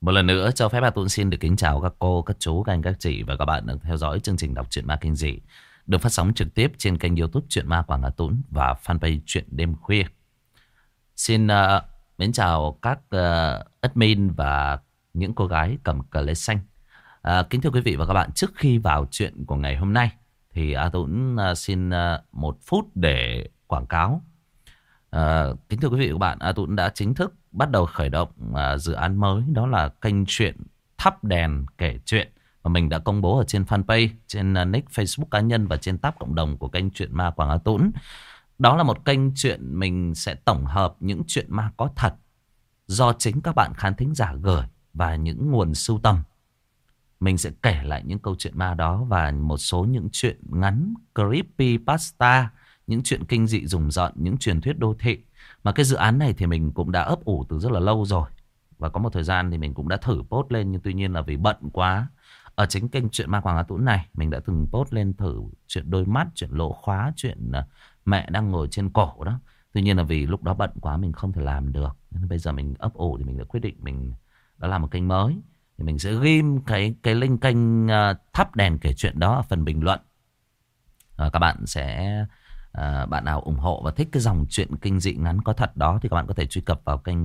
Một lần nữa cho phép A Tuấn xin được kính chào các cô, các chú, các anh, các chị và các bạn đang theo dõi chương trình đọc truyện ma kinh dị được phát sóng trực tiếp trên kênh YouTube Truyện Ma Quảng A Tuấn và fanpage Truyện Đêm Khuya. Xin mến chào các admin và những cô gái cầm cờ lê xanh. Kính thưa quý vị và các bạn, trước khi vào chuyện của ngày hôm nay thì A Tuấn xin 1 phút để quảng cáo. Kính thưa quý vị và các bạn, A Tuấn đã chính thức bắt đầu khởi động dự án mới, đó là kênh truyện Thắp Đèn Kể Chuyện, và mình đã công bố ở trên fanpage, trên nick Facebook cá nhân và trên tab cộng đồng của kênh Truyện Ma Quảng A Tuấn. Đó là một kênh truyện mình sẽ tổng hợp những chuyện ma có thật do chính các bạn khán thính giả gửi và những nguồn sưu tầm. Mình sẽ kể lại những câu chuyện ma đó và một số những chuyện ngắn creepypasta, những chuyện kinh dị rùng rợn, những truyền thuyết đô thị. Mà cái dự án này thì mình cũng đã ấp ủ từ rất là lâu rồi. Và có một thời gian thì mình cũng đã thử post lên, nhưng tuy nhiên là vì bận quá. Ở chính kênh Truyện Ma Quảng A Tuấn này, mình đã từng post lên thử chuyện đôi mắt, chuyện lỗ khóa, chuyện mẹ đang ngồi trên cổ đó. Tuy nhiên là vì lúc đó bận quá mình không thể làm được. Nên bây giờ mình ấp ủ thì mình đã quyết định mình đã làm một kênh mới. Thì mình sẽ ghim cái link kênh Thắp Đèn Kể Chuyện đó ở phần bình luận. Các bạn sẽ... bạn nào ủng hộ và thích cái dòng chuyện kinh dị ngắn có thật đó thì các bạn có thể truy cập vào kênh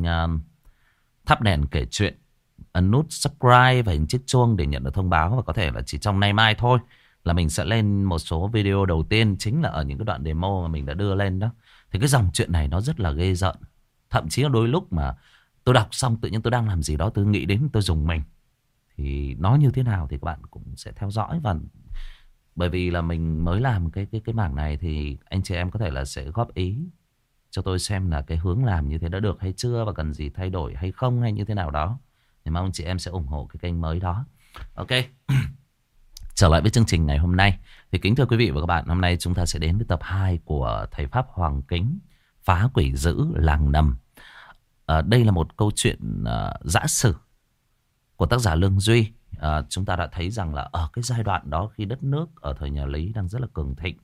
Thắp Đèn Kể Chuyện, ấn nút subscribe và hình chiếc chuông để nhận được thông báo. Và có thể là chỉ trong nay mai thôi là mình sẽ lên một số video đầu tiên, chính là ở những cái đoạn demo mà mình đã đưa lên đó. Thì cái dòng chuyện này nó rất là ghê rợn. Thậm chí là đôi lúc mà tôi đọc xong tự nhiên tôi đang làm gì đó, tôi nghĩ đến tôi dùng mình. Thì nó như thế nào thì các bạn cũng sẽ theo dõi. Và bởi vì là mình mới làm cái mảng này thì anh chị em có thể là sẽ góp ý cho tôi xem là cái hướng làm như thế đã được hay chưa, và cần gì thay đổi hay không hay như thế nào đó. Thì mong chị em sẽ ủng hộ cái kênh mới đó. Ok. Trở lại với chương trình ngày hôm nay thì kính thưa quý vị và các bạn, hôm nay chúng ta sẽ đến với tập 2 của thầy Pháp Hoàng Kính, Phá Quỷ Dữ Làng Nầm. Đây là một câu chuyện giã sử của tác giả Lương Duy. Chúng ta đã thấy rằng là ở cái giai đoạn đó, khi đất nước ở thời nhà Lý đang rất là cường thịnh,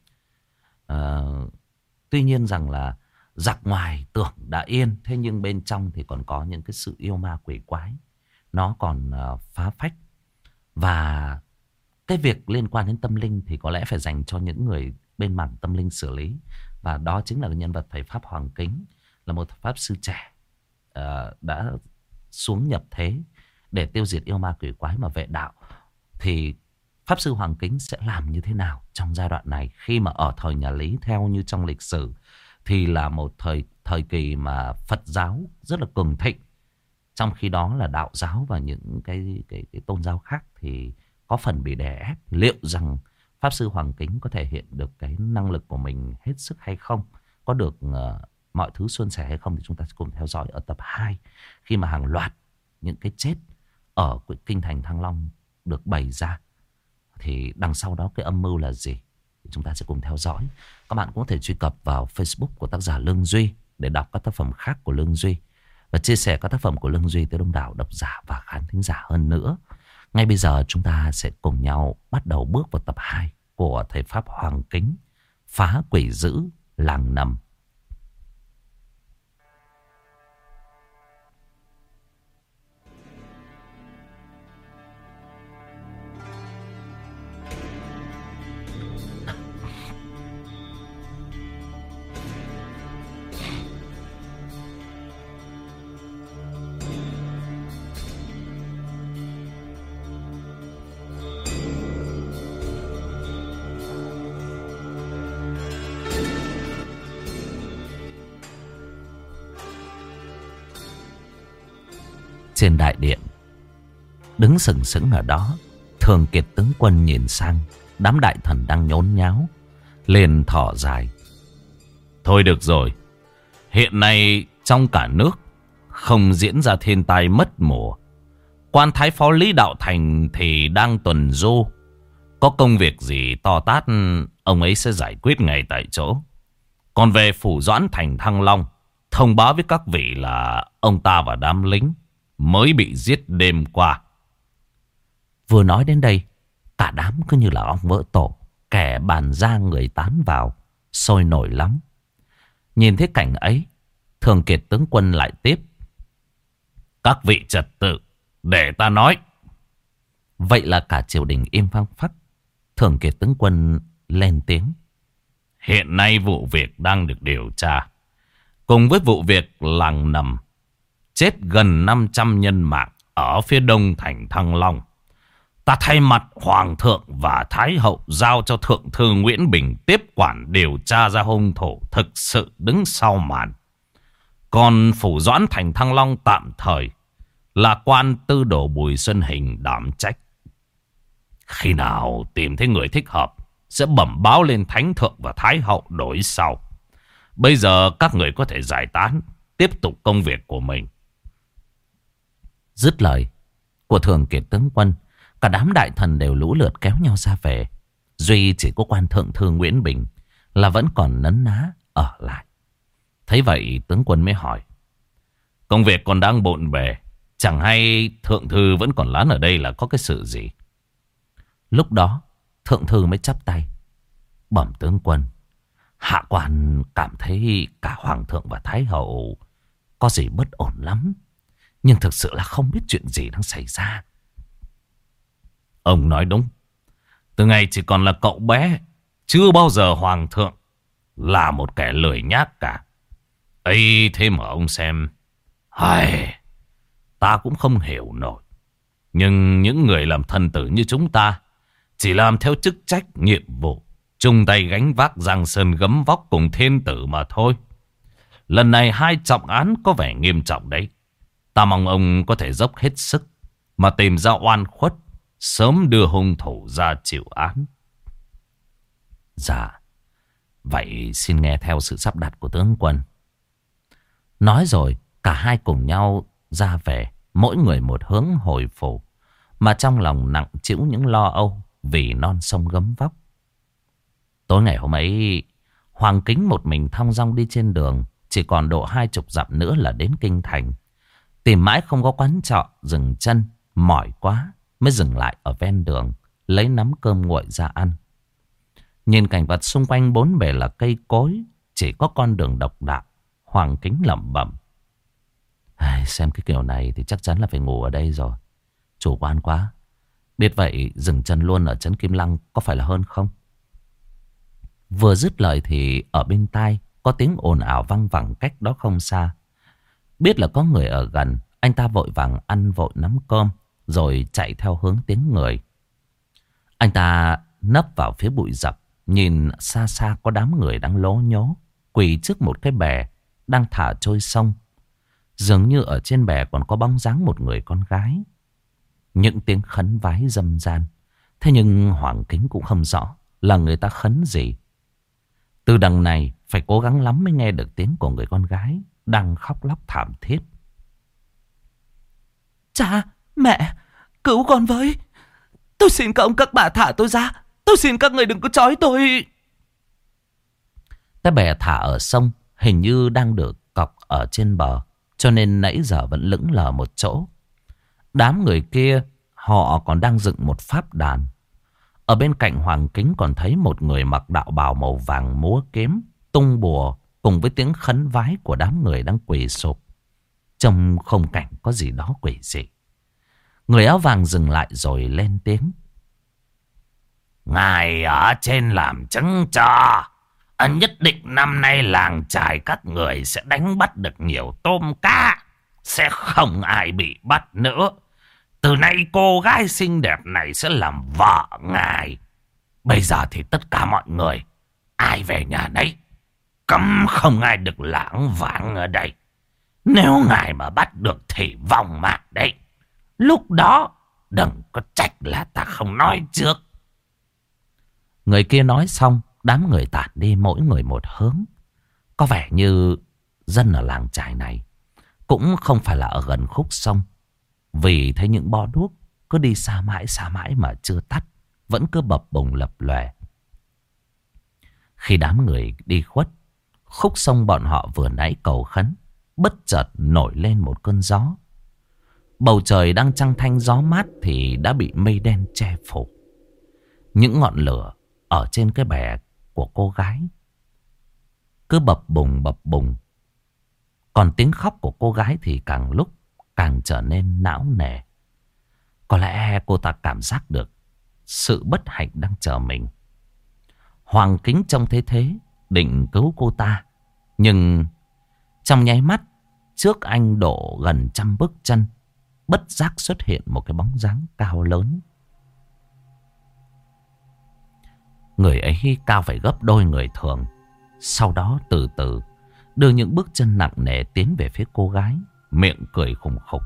tuy nhiên rằng là giặc ngoài tưởng đã yên, thế nhưng bên trong thì còn có những cái sự yêu ma quỷ quái, nó còn phá phách. Và cái việc liên quan đến tâm linh thì có lẽ phải dành cho những người bên mảng tâm linh xử lý. Và đó chính là cái nhân vật thầy Pháp Hoàng Kính, là một pháp sư trẻ đã xuống nhập thế để tiêu diệt yêu ma quỷ quái mà vệ đạo. Thì Pháp sư Hoàng Kính sẽ làm như thế nào trong giai đoạn này, khi mà ở thời nhà Lý theo như trong lịch sử thì là một thời kỳ mà Phật giáo rất là cường thịnh. Trong khi đó là đạo giáo và những cái tôn giáo khác thì có phần bị đè ép. Liệu rằng Pháp sư Hoàng Kính có thể hiện được cái năng lực của mình hết sức hay không, có được mọi thứ suôn sẻ hay không, thì chúng ta sẽ cùng theo dõi ở tập 2, khi mà hàng loạt những cái chết ở kinh thành Thăng Long được bày ra. Thì đằng sau đó cái âm mưu là gì thì chúng ta sẽ cùng theo dõi. Các bạn cũng có thể truy cập vào Facebook của tác giả Lương Duy để đọc các tác phẩm khác của Lương Duy và chia sẻ các tác phẩm của Lương Duy tới đông đảo độc giả và khán thính giả hơn nữa. Ngay bây giờ chúng ta sẽ cùng nhau bắt đầu bước vào tập 2 của thầy Pháp Hoàng Kính, Phá Quỷ Dữ Làng Nầm. Trên đại điện, đứng sừng sững ở đó, Thường Kiệt tướng quân nhìn sang đám đại thần đang nhốn nháo, liền thở dài. Thôi được rồi, hiện nay trong cả nước không diễn ra thiên tai mất mùa. Quan thái phó Lý Đạo Thành thì đang tuần du, có công việc gì to tát ông ấy sẽ giải quyết ngay tại chỗ. Còn về phủ Doãn thành Thăng Long, thông báo với các vị là ông ta và đám lính mới bị giết đêm qua. Vừa nói đến đây, cả đám cứ như là ong vỡ tổ, kẻ bàn ra người tán vào, sôi nổi lắm. Nhìn thấy cảnh ấy, Thường Kiệt tướng quân lại tiếp. Các vị trật tự, Để ta nói. Vậy là cả triều đình im phăng phắc. Thường Kiệt tướng quân lên tiếng. Hiện nay vụ việc đang được điều tra. Cùng với vụ việc làng nằm chết gần 500 nhân mạng ở phía đông thành Thăng Long, ta thay mặt Hoàng thượng và Thái hậu giao cho Thượng thư Nguyễn Bình tiếp quản điều tra ra hung thủ thực sự đứng sau màn. Còn phủ doãn thành Thăng Long tạm thời là quan tư đồ Bùi Xuân Hình đảm trách. Khi nào tìm thấy người thích hợp sẽ bẩm báo lên Thánh thượng và Thái hậu đổi sau. Bây giờ các người có thể giải tán, tiếp tục công việc của mình. Dứt lời của Thường Kiệt tướng quân, cả đám đại thần đều lũ lượt kéo nhau ra về. Duy chỉ có quan thượng thư Nguyễn Bình là vẫn còn nấn ná ở lại. Thấy vậy tướng quân mới hỏi. Công việc còn đang bộn bề, chẳng hay thượng thư vẫn còn lán ở đây là có cái sự gì? Lúc đó thượng thư mới chắp tay. Bẩm tướng quân, hạ quan cảm thấy cả Hoàng thượng và Thái hậu có gì bất ổn lắm. Nhưng thực sự là không biết chuyện gì đang xảy ra. Ông nói đúng. Từ ngày chỉ còn là cậu bé, chưa bao giờ Hoàng thượng là một kẻ lười nhác cả. Ấy thế mà ông xem. Ta cũng không hiểu nổi. Nhưng những người làm thần tử như chúng ta chỉ làm theo chức trách nhiệm vụ, chung tay gánh vác giang sơn gấm vóc cùng thiên tử mà thôi. Lần này 2 trọng án có vẻ nghiêm trọng đấy. Ta mong ông có thể dốc hết sức mà tìm ra oan khuất, sớm đưa hung thủ ra chịu án. Dạ, vậy xin nghe theo sự sắp đặt của tướng quân. Nói rồi cả hai cùng nhau ra về, mỗi người một hướng hồi phủ, mà trong lòng nặng trĩu những lo âu vì non sông gấm vóc. Tối ngày hôm ấy, Hoàng Kính một mình thong dong đi trên đường. Chỉ còn độ 20 dặm nữa là đến kinh thành. Tìm mãi không có quán trọ dừng chân, mỏi quá mới dừng lại ở ven đường, lấy nắm cơm nguội ra ăn. Nhìn cảnh vật xung quanh bốn bề là cây cối, chỉ có con đường độc đạo. Hoàng Kính lẩm bẩm. Xem cái kiểu này thì chắc chắn là phải ngủ ở đây rồi. Chủ quan quá. Biết vậy dừng chân luôn ở trấn Kim Lăng có phải là hơn không? Vừa dứt lời thì ở bên tai có tiếng ồn ào văng vẳng cách đó không xa. Biết là có người ở gần, anh ta vội vàng ăn vội nắm cơm rồi chạy theo hướng tiếng người. Anh ta nấp vào phía bụi rậm, nhìn xa xa có đám người đang lố nhố quỳ trước một cái bè đang thả trôi sông. Dường như ở trên bè còn có bóng dáng một người con gái. Những tiếng khấn vái râm ran. Thế nhưng Hoàng Kính cũng không rõ là người ta khấn gì. Từ đằng này phải cố gắng lắm mới nghe được tiếng của người con gái đang khóc lóc thảm thiết. Cha, mẹ, cứu con với. Tôi xin các ông các bà thả tôi ra. Tôi xin các người đừng có trói tôi. Cái bè thả ở sông hình như đang được cọc ở trên bờ, cho nên nãy giờ vẫn lững lờ một chỗ. Đám người kia họ còn đang dựng một pháp đàn. Ở bên cạnh Hoàng Kính còn thấy một người mặc đạo bào màu vàng múa kiếm, tung bùa cùng với tiếng khấn vái của đám người đang quỳ sụp. Trông không cảnh có gì đó quỷ dị. Người áo vàng dừng lại rồi lên tiếng. Ngài ở trên làm chứng cho. Nhất định năm nay làng trài các người sẽ đánh bắt được nhiều tôm cá. Sẽ không ai bị bắt nữa. Từ nay cô gái xinh đẹp này sẽ làm vợ ngài. Bây giờ thì tất cả mọi người, ai về nhà nấy, cấm không ai được lãng vãng ở đây. Nếu ngài mà bắt được thì vong mạng đấy. Lúc đó đừng có trách là ta không nói trước. Người kia nói xong, đám người tản đi mỗi người một hướng. Có vẻ như dân ở làng trài này cũng không phải là ở gần khúc sông. Vì thấy những bó đuốc cứ đi xa mãi mà chưa tắt, vẫn cứ bập bùng lập lòe. Khi đám người đi khuất, khúc sông bọn họ vừa nãy cầu khấn bất chợt nổi lên một cơn gió. Bầu trời đang trăng thanh gió mát thì đã bị mây đen che phủ. Những ngọn lửa ở trên cái bè của cô gái cứ bập bùng. Còn tiếng khóc của cô gái thì càng lúc càng trở nên não nề, Có lẽ cô ta cảm giác được sự bất hạnh đang chờ mình. Hoàng Kính trông thấy thế, định cứu cô ta. Nhưng trong nháy mắt, trước anh độ gần 100 bước chân, bất giác xuất hiện một cái bóng dáng cao lớn. Người ấy cao phải gấp đôi người thường. Sau đó từ từ đưa những bước chân nặng nề tiến về phía cô gái, miệng cười khùng khục.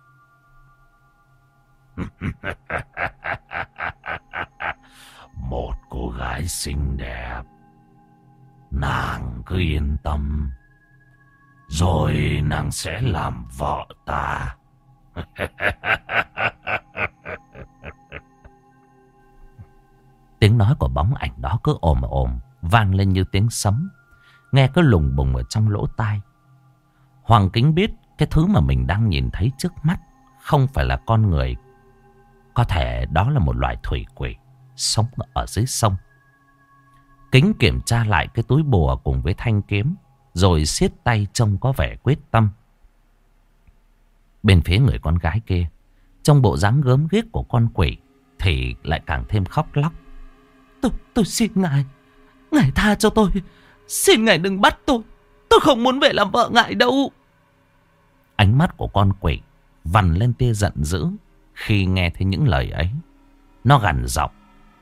Một cô gái xinh đẹp, nàng cứ yên tâm, rồi nàng sẽ làm vợ ta. Tiếng nói của bóng ảnh đó cứ ồm ồm vang lên như tiếng sấm, nghe cứ lùng bùng ở trong lỗ tai. Hoàng Kính biết cái thứ mà mình đang nhìn thấy trước mắt không phải là con người. Có thể đó là một loài thủy quỷ sống ở dưới sông. Kính kiểm tra lại cái túi bùa cùng với thanh kiếm, rồi siết tay trông có vẻ quyết tâm. Bên phía người con gái kia, trong bộ dáng gớm ghiếc của con quỷ, thì lại càng thêm khóc lóc. Tôi xin ngài, ngài tha cho tôi. Xin ngài đừng bắt tôi không muốn về làm vợ ngài đâu. Ánh mắt của con quỷ vằn lên tia giận dữ khi nghe thấy những lời ấy. Nó gằn giọng.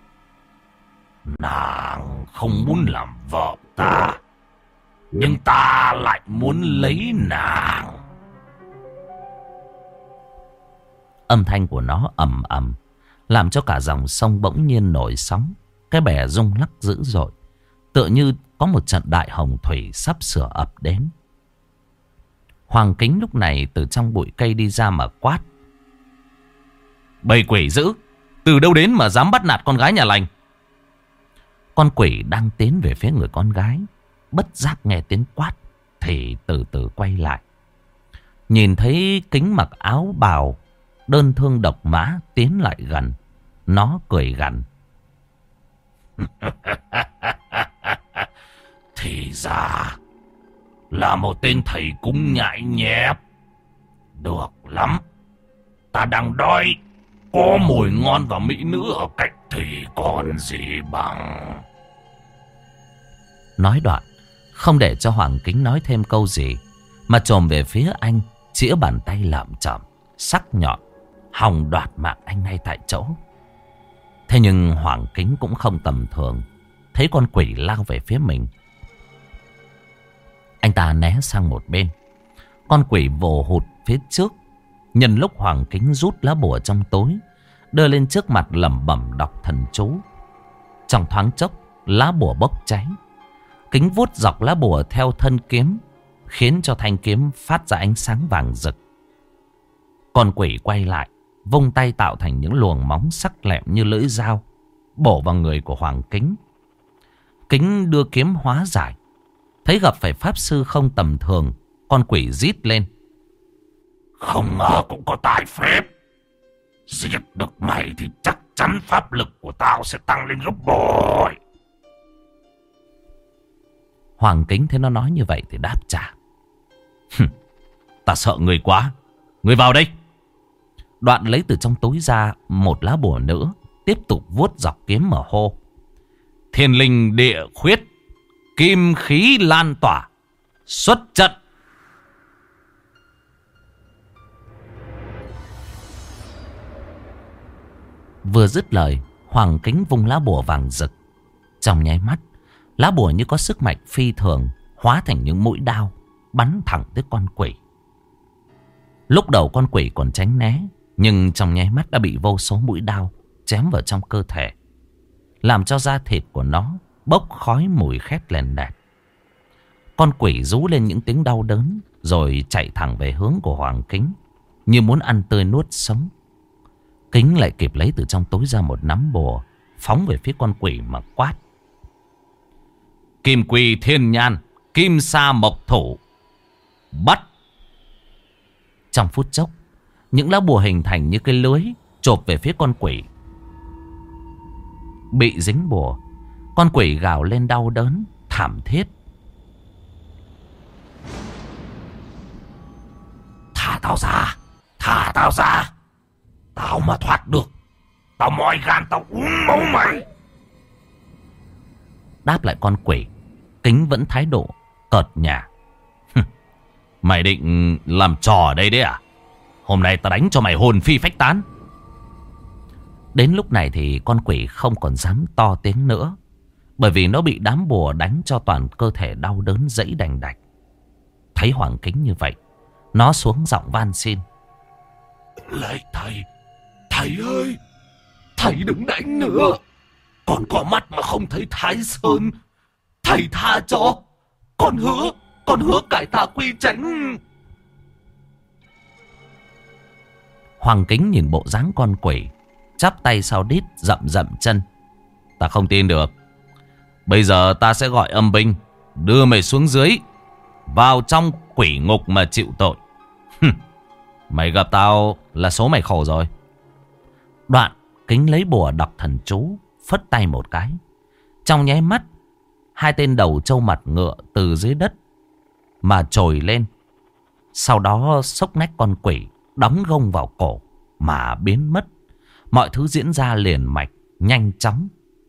Nàng không muốn làm vợ ta, nhưng ta lại muốn lấy nàng. Âm thanh của nó ầm ầm, làm cho cả dòng sông bỗng nhiên nổi sóng. Cái bè rung lắc dữ dội, tựa như có một trận đại hồng thủy sắp sửa ập đến. Hoàng Kính lúc này từ trong bụi cây đi ra mà quát. Bầy quỷ dữ, từ đâu đến mà dám bắt nạt con gái nhà lành? Con quỷ đang tiến về phía người con gái, bất giác nghe tiếng quát thì từ từ quay lại. Nhìn thấy Kính mặc áo bào đơn thương độc mã tiến lại gần, nó cười gằn. Thì ra là một tên thầy cúng nhãi nhép. Được lắm, ta đang đói, có mùi ngon và mỹ nữ ở cạnh thì còn gì bằng. Nói đoạn, không để cho Hoàng Kính nói thêm câu gì, mà chồm về phía anh, chĩa bàn tay lởm chởm, sắc nhọn, hòng đoạt mạng anh ngay tại chỗ. Thế nhưng Hoàng Kính cũng không tầm thường. Thấy con quỷ lao về phía mình, anh ta né sang một bên. Con quỷ vồ hụt phía trước. Nhân lúc Hoàng Kính rút lá bùa trong tối, đưa lên trước mặt lẩm bẩm đọc thần chú. Trong thoáng chốc, lá bùa bốc cháy. Kính vuốt dọc lá bùa theo thân kiếm, khiến cho thanh kiếm phát ra ánh sáng vàng rực. Con quỷ quay lại, vung tay tạo thành những luồng móng sắc lẹm như lưỡi dao, bổ vào người của Hoàng Kính. Kính đưa kiếm hóa giải. Thấy gặp phải pháp sư không tầm thường, con quỷ rít lên. Không ngờ cũng có tài phép. Giết được mày thì chắc chắn pháp lực của tao sẽ tăng lên gấp bội. Hoàng Kính thấy nó nói như vậy thì đáp trả. Ta sợ người quá, người vào đây. Đoạn lấy từ trong túi ra một lá bùa nữa, tiếp tục vuốt dọc kiếm mà hô. Thiên linh địa khuyết, kim khí lan tỏa, xuất trận. Vừa dứt lời, Hoàng Kính vung lá bùa vàng rực. Trong nháy mắt, lá bùa như có sức mạnh phi thường, hóa thành những mũi đao, bắn thẳng tới con quỷ. Lúc đầu con quỷ còn tránh né, nhưng trong nháy mắt đã bị vô số mũi đao chém vào trong cơ thể, làm cho da thịt của nó bốc khói mùi khét lèn đẹt. Con quỷ rú lên những tiếng đau đớn, rồi chạy thẳng về hướng của Hoàng Kính, như muốn ăn tươi nuốt sống. Kính lại kịp lấy từ trong túi ra một nắm bùa, phóng về phía con quỷ mà quát. Kim quỳ thiên nhan, kim sa mộc thủ, bắt. Trong phút chốc, những lá bùa hình thành như cái lưới chộp về phía con quỷ. Bị dính bùa, con quỷ gào lên đau đớn, thảm thiết. Thả tao ra, thả tao ra. Tao Tao mà thoát được, tao moi gan tao uống máu mày. Đáp lại con quỷ, Kính vẫn thái độ cợt nhả. Mày định làm trò ở đây đấy à? Hôm nay tao đánh cho mày hồn phi phách tán. Đến lúc này thì con quỷ không còn dám to tiếng nữa, bởi vì nó bị đám bùa đánh cho toàn cơ thể đau đớn dẫy đành đạch. Thấy Hoàng Kính như vậy, nó xuống giọng van xin. Lạy thầy, thầy ơi, thầy đừng đánh nữa. Con có mắt mà không thấy Thái Sơn. Thầy tha cho. Con hứa cải tà quy chánh. Hoàng Kính nhìn bộ dáng con quỷ, chắp tay sau đít, dậm dậm chân. Ta không tin được. Bây giờ ta sẽ gọi âm binh, đưa mày xuống dưới, vào trong quỷ ngục mà chịu tội. Mày gặp tao là số mày khổ rồi. Đoạn Kính lấy bùa đọc thần chú, phất tay một cái. Trong nháy mắt, hai tên đầu trâu mặt ngựa từ dưới đất mà trồi lên. Sau đó xốc nách con quỷ, đóng gông vào cổ mà biến mất. Mọi thứ diễn ra liền mạch, nhanh chóng.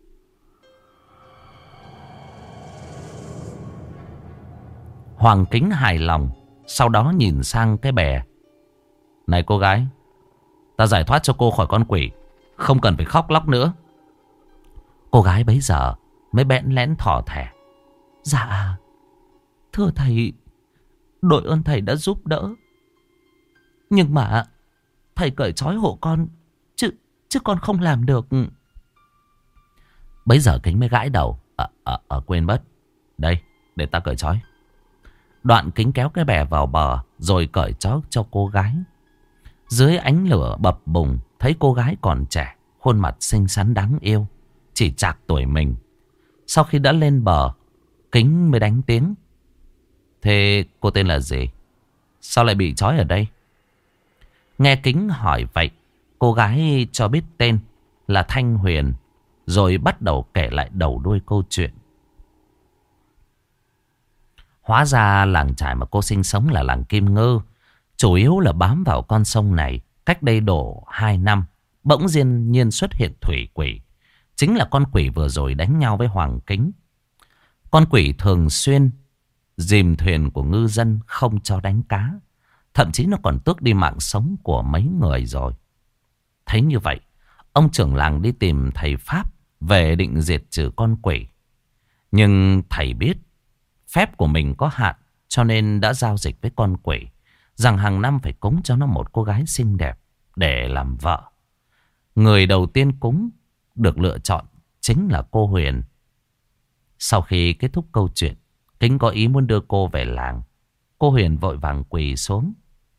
Hoàng Kính hài lòng, sau đó nhìn sang cái bè. Này cô gái, ta giải thoát cho cô khỏi con quỷ, không cần phải khóc lóc nữa. Cô gái bấy giờ mới bẽn lẽn thỏ thẻ. Dạ, thưa thầy, đội ơn thầy đã giúp đỡ. Nhưng mà thầy cởi trói hộ con, chứ con không làm được. Bấy giờ Kính mới gãi đầu. Quên mất. Đây, để ta cởi trói. Đoạn Kính kéo cái bè vào bờ rồi cởi trói cho cô gái. Dưới ánh lửa bập bùng, thấy cô gái còn trẻ, khuôn mặt xinh xắn đáng yêu, chỉ chạc tuổi mình. Sau khi đã lên bờ, Kính mới đánh tiếng. Thế cô tên là gì? Sao lại bị trói ở đây? Nghe Kính hỏi vậy, cô gái cho biết tên là Thanh Huyền, rồi bắt đầu kể lại đầu đuôi câu chuyện. Hóa ra làng trải mà cô sinh sống là làng Kim Ngư, chủ yếu là bám vào con sông này. Cách đây đổ 2 năm, bỗng nhiên xuất hiện thủy quỷ. Chính là con quỷ vừa rồi đánh nhau với Hoàng Kính. Con quỷ thường xuyên dìm thuyền của ngư dân, không cho đánh cá. Thậm chí nó còn tước đi mạng sống của mấy người rồi. Thấy như vậy, ông trưởng làng đi tìm thầy Pháp về định diệt trừ con quỷ. Nhưng thầy biết phép của mình có hạn, cho nên đã giao dịch với con quỷ rằng hàng năm phải cúng cho nó một cô gái xinh đẹp để làm vợ. Người đầu tiên cúng được lựa chọn chính là cô Huyền. Sau khi kết thúc câu chuyện, Kính có ý muốn đưa cô về làng. Cô Huyền vội vàng quỳ xuống.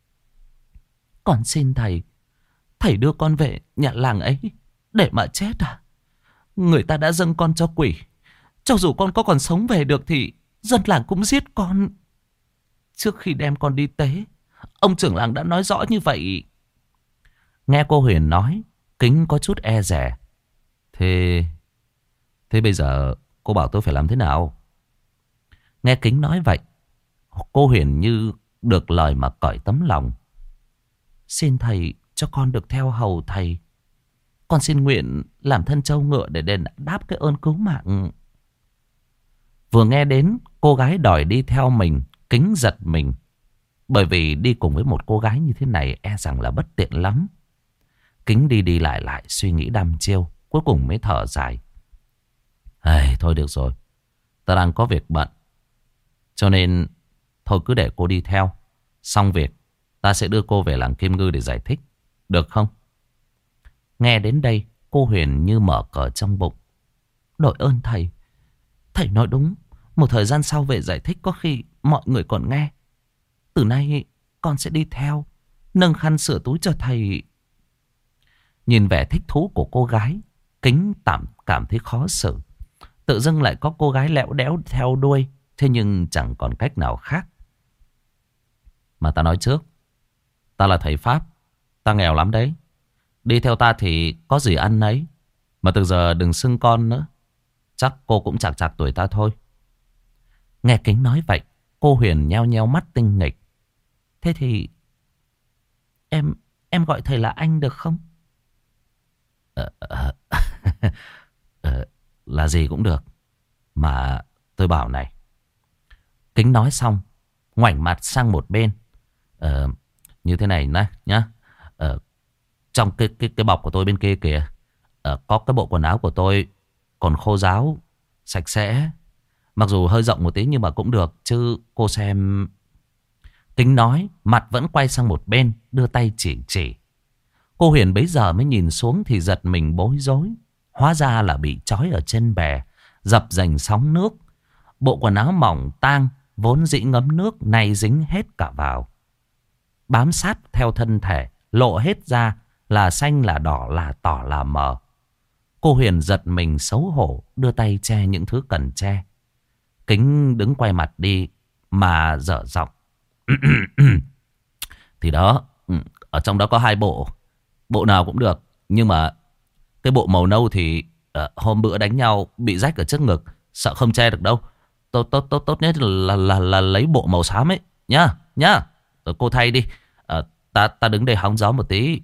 Con xin thầy, thầy đưa con về nhà làng ấy để mà chết à? Người ta đã dâng con cho quỷ. Cho dù con có còn sống về được thì dân làng cũng giết con. Trước khi đem con đi tế, ông trưởng làng đã nói rõ như vậy. Nghe cô Huyền nói, Kính có chút e dè. Thế bây giờ cô bảo tôi phải làm thế nào? Nghe Kính nói vậy, cô Huyền như được lời mà cởi tấm lòng. Xin thầy cho con được theo hầu thầy. Con xin nguyện làm thân trâu ngựa để đền đáp cái ơn cứu mạng. Vừa nghe đến cô gái đòi đi theo mình, Kính giật mình. Bởi vì đi cùng với một cô gái như thế này e rằng là bất tiện lắm. Kính đi lại suy nghĩ đăm chiêu, cuối cùng mới thở dài. Thôi được rồi, ta đang có việc bận, cho nên thôi cứ để cô đi theo. Xong việc, ta sẽ đưa cô về làng Kim Ngư để giải thích, được không? Nghe đến đây, cô Huyền như mở cờ trong bụng. Đội ơn thầy, thầy nói đúng. Một thời gian sau về giải thích có khi mọi người còn nghe. Từ nay con sẽ đi theo, nâng khăn sửa túi cho thầy. Nhìn vẻ thích thú của cô gái, Kính cảm thấy khó xử. Tự dưng lại có cô gái lẹo đẽo theo đuôi. Thế nhưng chẳng còn cách nào khác. Mà ta nói trước, ta là thầy Pháp, ta nghèo lắm đấy. Đi theo ta thì có gì ăn nấy. Mà từ giờ đừng xưng con nữa. Chắc cô cũng chạc tuổi ta thôi. Nghe Kính nói vậy, cô Huyền nheo nheo mắt tinh nghịch. Thế thì em gọi thầy là anh được không? Ờ, ờ, là gì cũng được. Mà tôi bảo này. Kính nói xong, ngoảnh mặt sang một bên. Ờ, như thế này này nhá. Ờ, trong cái bọc của tôi bên kia kìa, có cái bộ quần áo của tôi còn khô ráo, sạch sẽ. Mặc dù hơi rộng một tí nhưng mà cũng được chứ cô xem. Kính nói, mặt vẫn quay sang một bên, đưa tay chỉ. Cô Huyền bấy giờ mới nhìn xuống thì giật mình bối rối. Hóa ra là bị trói ở trên bè, dập dềnh sóng nước. Bộ quần áo mỏng tang vốn dĩ ngấm nước nay dính hết cả vào, bám sát theo thân thể, lộ hết ra là xanh là đỏ là tỏ là mờ. Cô Huyền giật mình xấu hổ, đưa tay che những thứ cần che. Kính đứng quay mặt đi mà dở giọng. Thì đó, ở trong đó có 2 bộ. Bộ nào cũng được. Nhưng mà cái bộ màu nâu thì hôm bữa đánh nhau bị rách ở trước ngực, sợ không che được đâu. Tốt nhất là lấy bộ màu xám ấy nhá. Rồi cô thay đi. Ta đứng đây hóng gió một tí.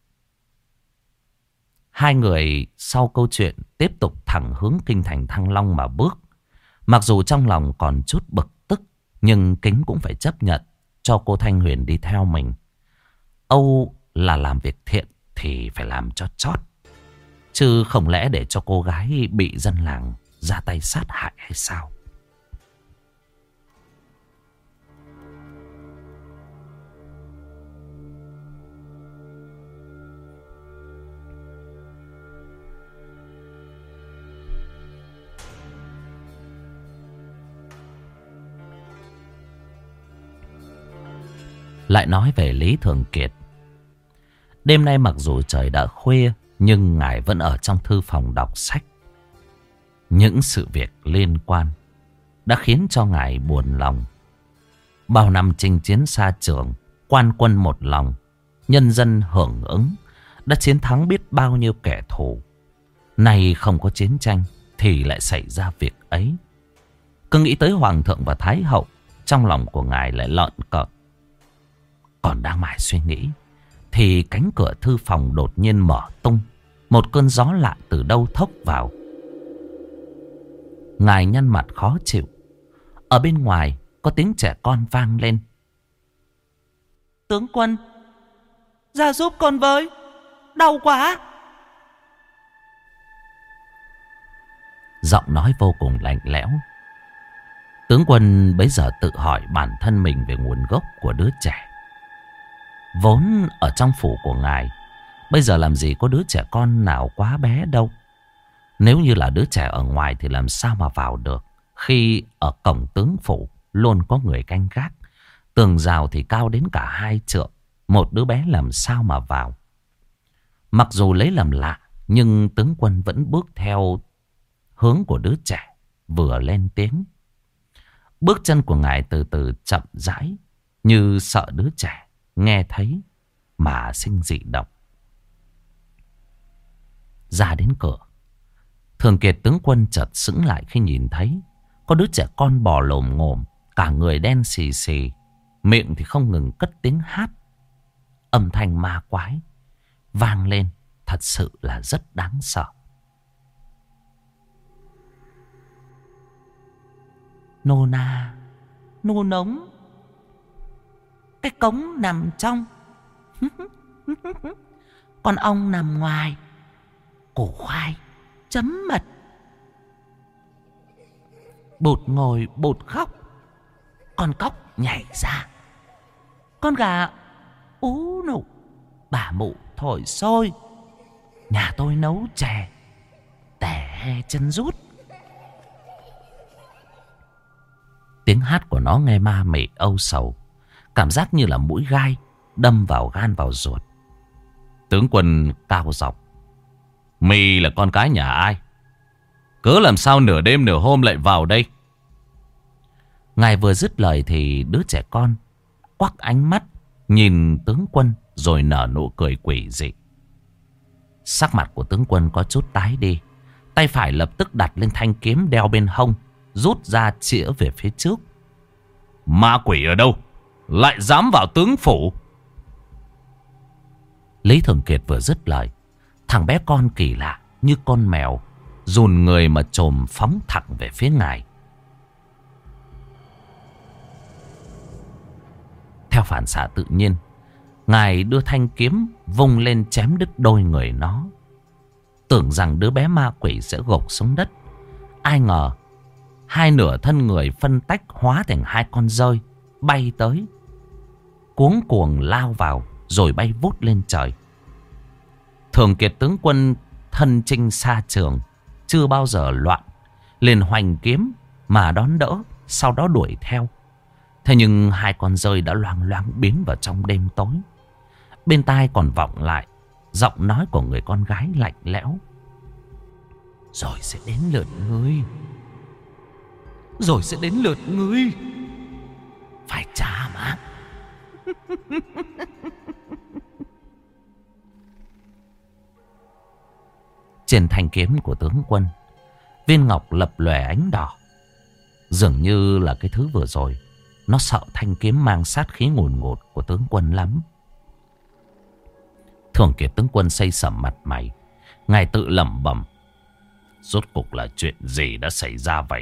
Hai người sau câu chuyện tiếp tục thẳng hướng kinh thành Thăng Long mà bước. Mặc dù trong lòng còn chút bực tức, nhưng Kính cũng phải chấp nhận cho cô Thanh Huyền đi theo mình. Âu là làm việc thiện thì phải làm cho chót, chứ không lẽ để cho cô gái bị dân làng ra tay sát hại hay sao? Lại nói về Lý Thường Kiệt. Đêm nay mặc dù trời đã khuya, nhưng ngài vẫn ở trong thư phòng đọc sách. Những sự việc liên quan đã khiến cho ngài buồn lòng. Bao năm chinh chiến xa trường, quan quân một lòng, nhân dân hưởng ứng, đã chiến thắng biết bao nhiêu kẻ thù. Nay không có chiến tranh thì lại xảy ra việc ấy. Cứ nghĩ tới Hoàng thượng và Thái hậu, trong lòng của ngài lại lợn cợt. Còn đang mải suy nghĩ thì cánh cửa thư phòng đột nhiên mở tung. Một cơn gió lạ từ đâu thốc vào. Ngài nhăn mặt khó chịu. Ở bên ngoài có tiếng trẻ con vang lên. Tướng quân, ra giúp con với, đau quá. Giọng nói vô cùng lạnh lẽo. Tướng quân bấy giờ tự hỏi bản thân mình về nguồn gốc của đứa trẻ. Vốn ở trong phủ của ngài, bây giờ làm gì có đứa trẻ con nào quá bé đâu. Nếu như là đứa trẻ ở ngoài thì làm sao mà vào được, khi ở cổng tướng phủ luôn có người canh gác. Tường rào thì cao đến cả 2 trượng. Một đứa bé làm sao mà vào. Mặc dù lấy làm lạ, nhưng tướng quân vẫn bước theo hướng của đứa trẻ, vừa lên tiếng. Bước chân của ngài từ từ chậm rãi, như sợ đứa trẻ nghe thấy mà sinh dị động. Ra đến cửa, Thường Kiệt tướng quân chợt sững lại khi nhìn thấy có đứa trẻ con bò lồm ngồm, cả người đen xì xì, miệng thì không ngừng cất tiếng hát. Âm thanh ma quái vang lên, thật sự là rất đáng sợ. Nô na, nô nống, cái cống nằm trong, con ong nằm ngoài, củ khoai chấm mật, bột ngồi bột khóc, con cóc nhảy ra, con gà ú nụ, bà mụ thổi sôi, nhà tôi nấu chè tẻ chân rút. Tiếng hát của nó nghe ma mị âu sầu, cảm giác như là mũi gai đâm vào gan vào ruột. Tướng quân cao giọng: "Mì là con cái nhà ai? Cớ làm sao nửa đêm nửa hôm lại vào đây?" Ngài vừa dứt lời thì đứa trẻ con quắc ánh mắt nhìn tướng quân rồi nở nụ cười quỷ dị. Sắc mặt của tướng quân có chút tái đi, tay phải lập tức đặt lên thanh kiếm đeo bên hông, rút ra chĩa về phía trước. "Ma quỷ ở đâu lại dám vào tướng phủ?" Lý Thường Kiệt vừa dứt lời, Thằng bé con kỳ lạ như con mèo, dùn người mà chồm phóng thẳng về phía ngài. Theo phản xạ tự nhiên, ngài đưa thanh kiếm vung lên chém đứt đôi người nó. Tưởng rằng đứa bé ma quỷ sẽ gục xuống đất. Ai ngờ hai nửa thân người phân tách hóa thành hai con dơi bay tới, cuống cuồng lao vào rồi bay vút lên trời. Thường Kiệt tướng quân thân chinh xa trường, chưa bao giờ loạn, liền hoành kiếm mà đón đỡ, sau đó đuổi theo. Thế nhưng hai con dơi đã loang loáng biến vào trong đêm tối. Bên tai còn vọng lại giọng nói của người con gái lạnh lẽo: rồi sẽ đến lượt ngươi, rồi sẽ đến lượt ngươi phải trả mạng. Trên thanh kiếm của tướng quân, viên ngọc lập lòe ánh đỏ. Dường như là cái thứ vừa rồi nó sợ thanh kiếm mang sát khí ngùn ngụt của tướng quân lắm. Thường Kiệt tướng quân xây sẩm mặt mày. Ngài tự lẩm bẩm: rốt cuộc là chuyện gì đã xảy ra vậy?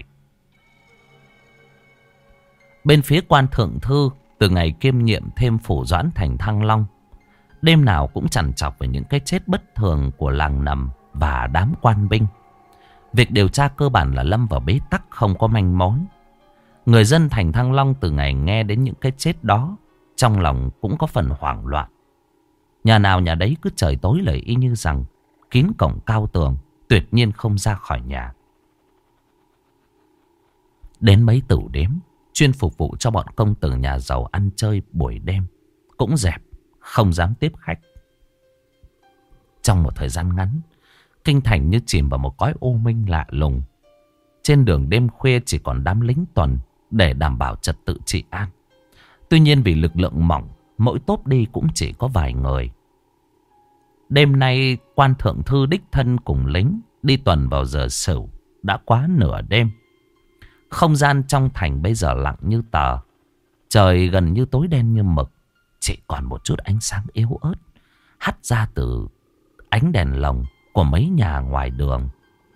Bên phía quan thượng thư, từ ngày kiêm nhiệm thêm phủ doãn thành Thăng Long, đêm nào cũng trằn trọc về những cái chết bất thường của làng nằm và đám quan binh. Việc điều tra cơ bản là lâm vào bế tắc, không có manh mối. Người dân thành Thăng Long từ ngày nghe đến những cái chết đó, trong lòng cũng có phần hoảng loạn. Nhà nào nhà đấy cứ trời tối lời y như rằng kín cổng cao tường, tuyệt nhiên không ra khỏi nhà. Đến mấy tửu đếm chuyên phục vụ cho bọn công tử nhà giàu ăn chơi buổi đêm cũng dẹp, không dám tiếp khách. Trong một thời gian ngắn, kinh thành như chìm vào một cõi u minh lạ lùng. Trên đường đêm khuya chỉ còn đám lính tuần để đảm bảo trật tự trị an. Tuy nhiên vì lực lượng mỏng, mỗi tốp đi cũng chỉ có vài người. Đêm nay quan thượng thư đích thân cùng lính đi tuần vào giờ sửu, đã quá nửa đêm. Không gian trong thành bây giờ lặng như tờ. Trời gần như tối đen như mực, chỉ còn một chút ánh sáng yếu ớt hắt ra từ ánh đèn lồng của mấy nhà ngoài đường.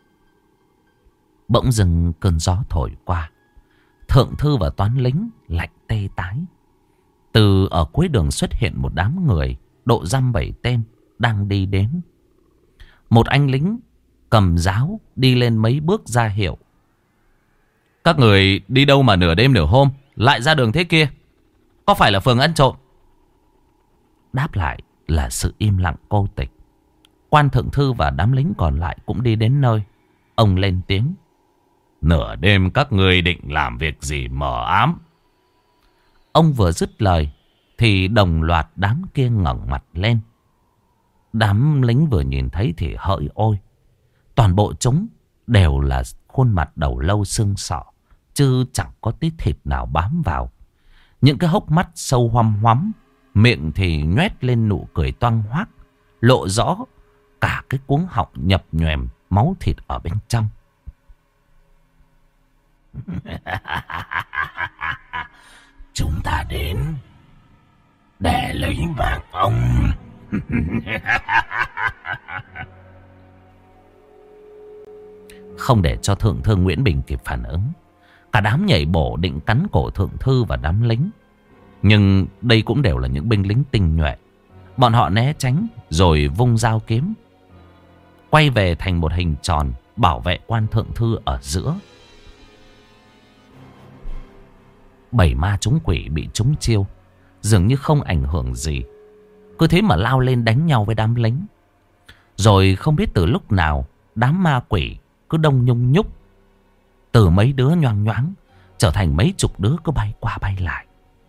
Bỗng dưng cơn gió thổi qua, thượng thư và toán lính lạnh tê tái. Từ ở cuối đường xuất hiện một đám người, độ dăm 7 tên đang đi đến. Một anh lính cầm giáo đi lên mấy bước ra hiệu: các người đi đâu mà nửa đêm nửa hôm lại ra đường thế kia? Có phải là phường ăn trộm? Đáp lại là sự im lặng cô tịch. Quan thượng thư và đám lính còn lại cũng đi đến nơi. Ông lên tiếng: nửa đêm các người định làm việc gì mờ ám? Ông vừa dứt lời thì đồng loạt đám kia ngẩng mặt lên. Đám lính vừa nhìn thấy thì hỡi ôi, toàn bộ chúng đều là khuôn mặt đầu lâu xương sọ, chứ chẳng có tí thịt nào bám vào. Những cái hốc mắt sâu hoăm hoắm, miệng thì nhoét lên nụ cười toang hoác, lộ rõ cả cái cuống họng nhập nhoèm máu thịt ở bên trong. Chúng ta đến để lấy mạng ông. Không để cho thượng thư Nguyễn Bình kịp phản ứng, cả đám nhảy bổ định cắn cổ thượng thư và đám lính. Nhưng đây cũng đều là những binh lính tinh nhuệ. Bọn họ né tránh rồi vung dao kiếm, quay về thành một hình tròn bảo vệ quan thượng thư ở giữa. 7 ma trúng quỷ bị trúng chiêu dường như không ảnh hưởng gì, cứ thế mà lao lên đánh nhau với đám lính. Rồi không biết từ lúc nào đám ma quỷ cứ đông nhung nhúc, từ mấy đứa nhoang nhoáng trở thành mấy chục đứa cứ bay qua bay lại.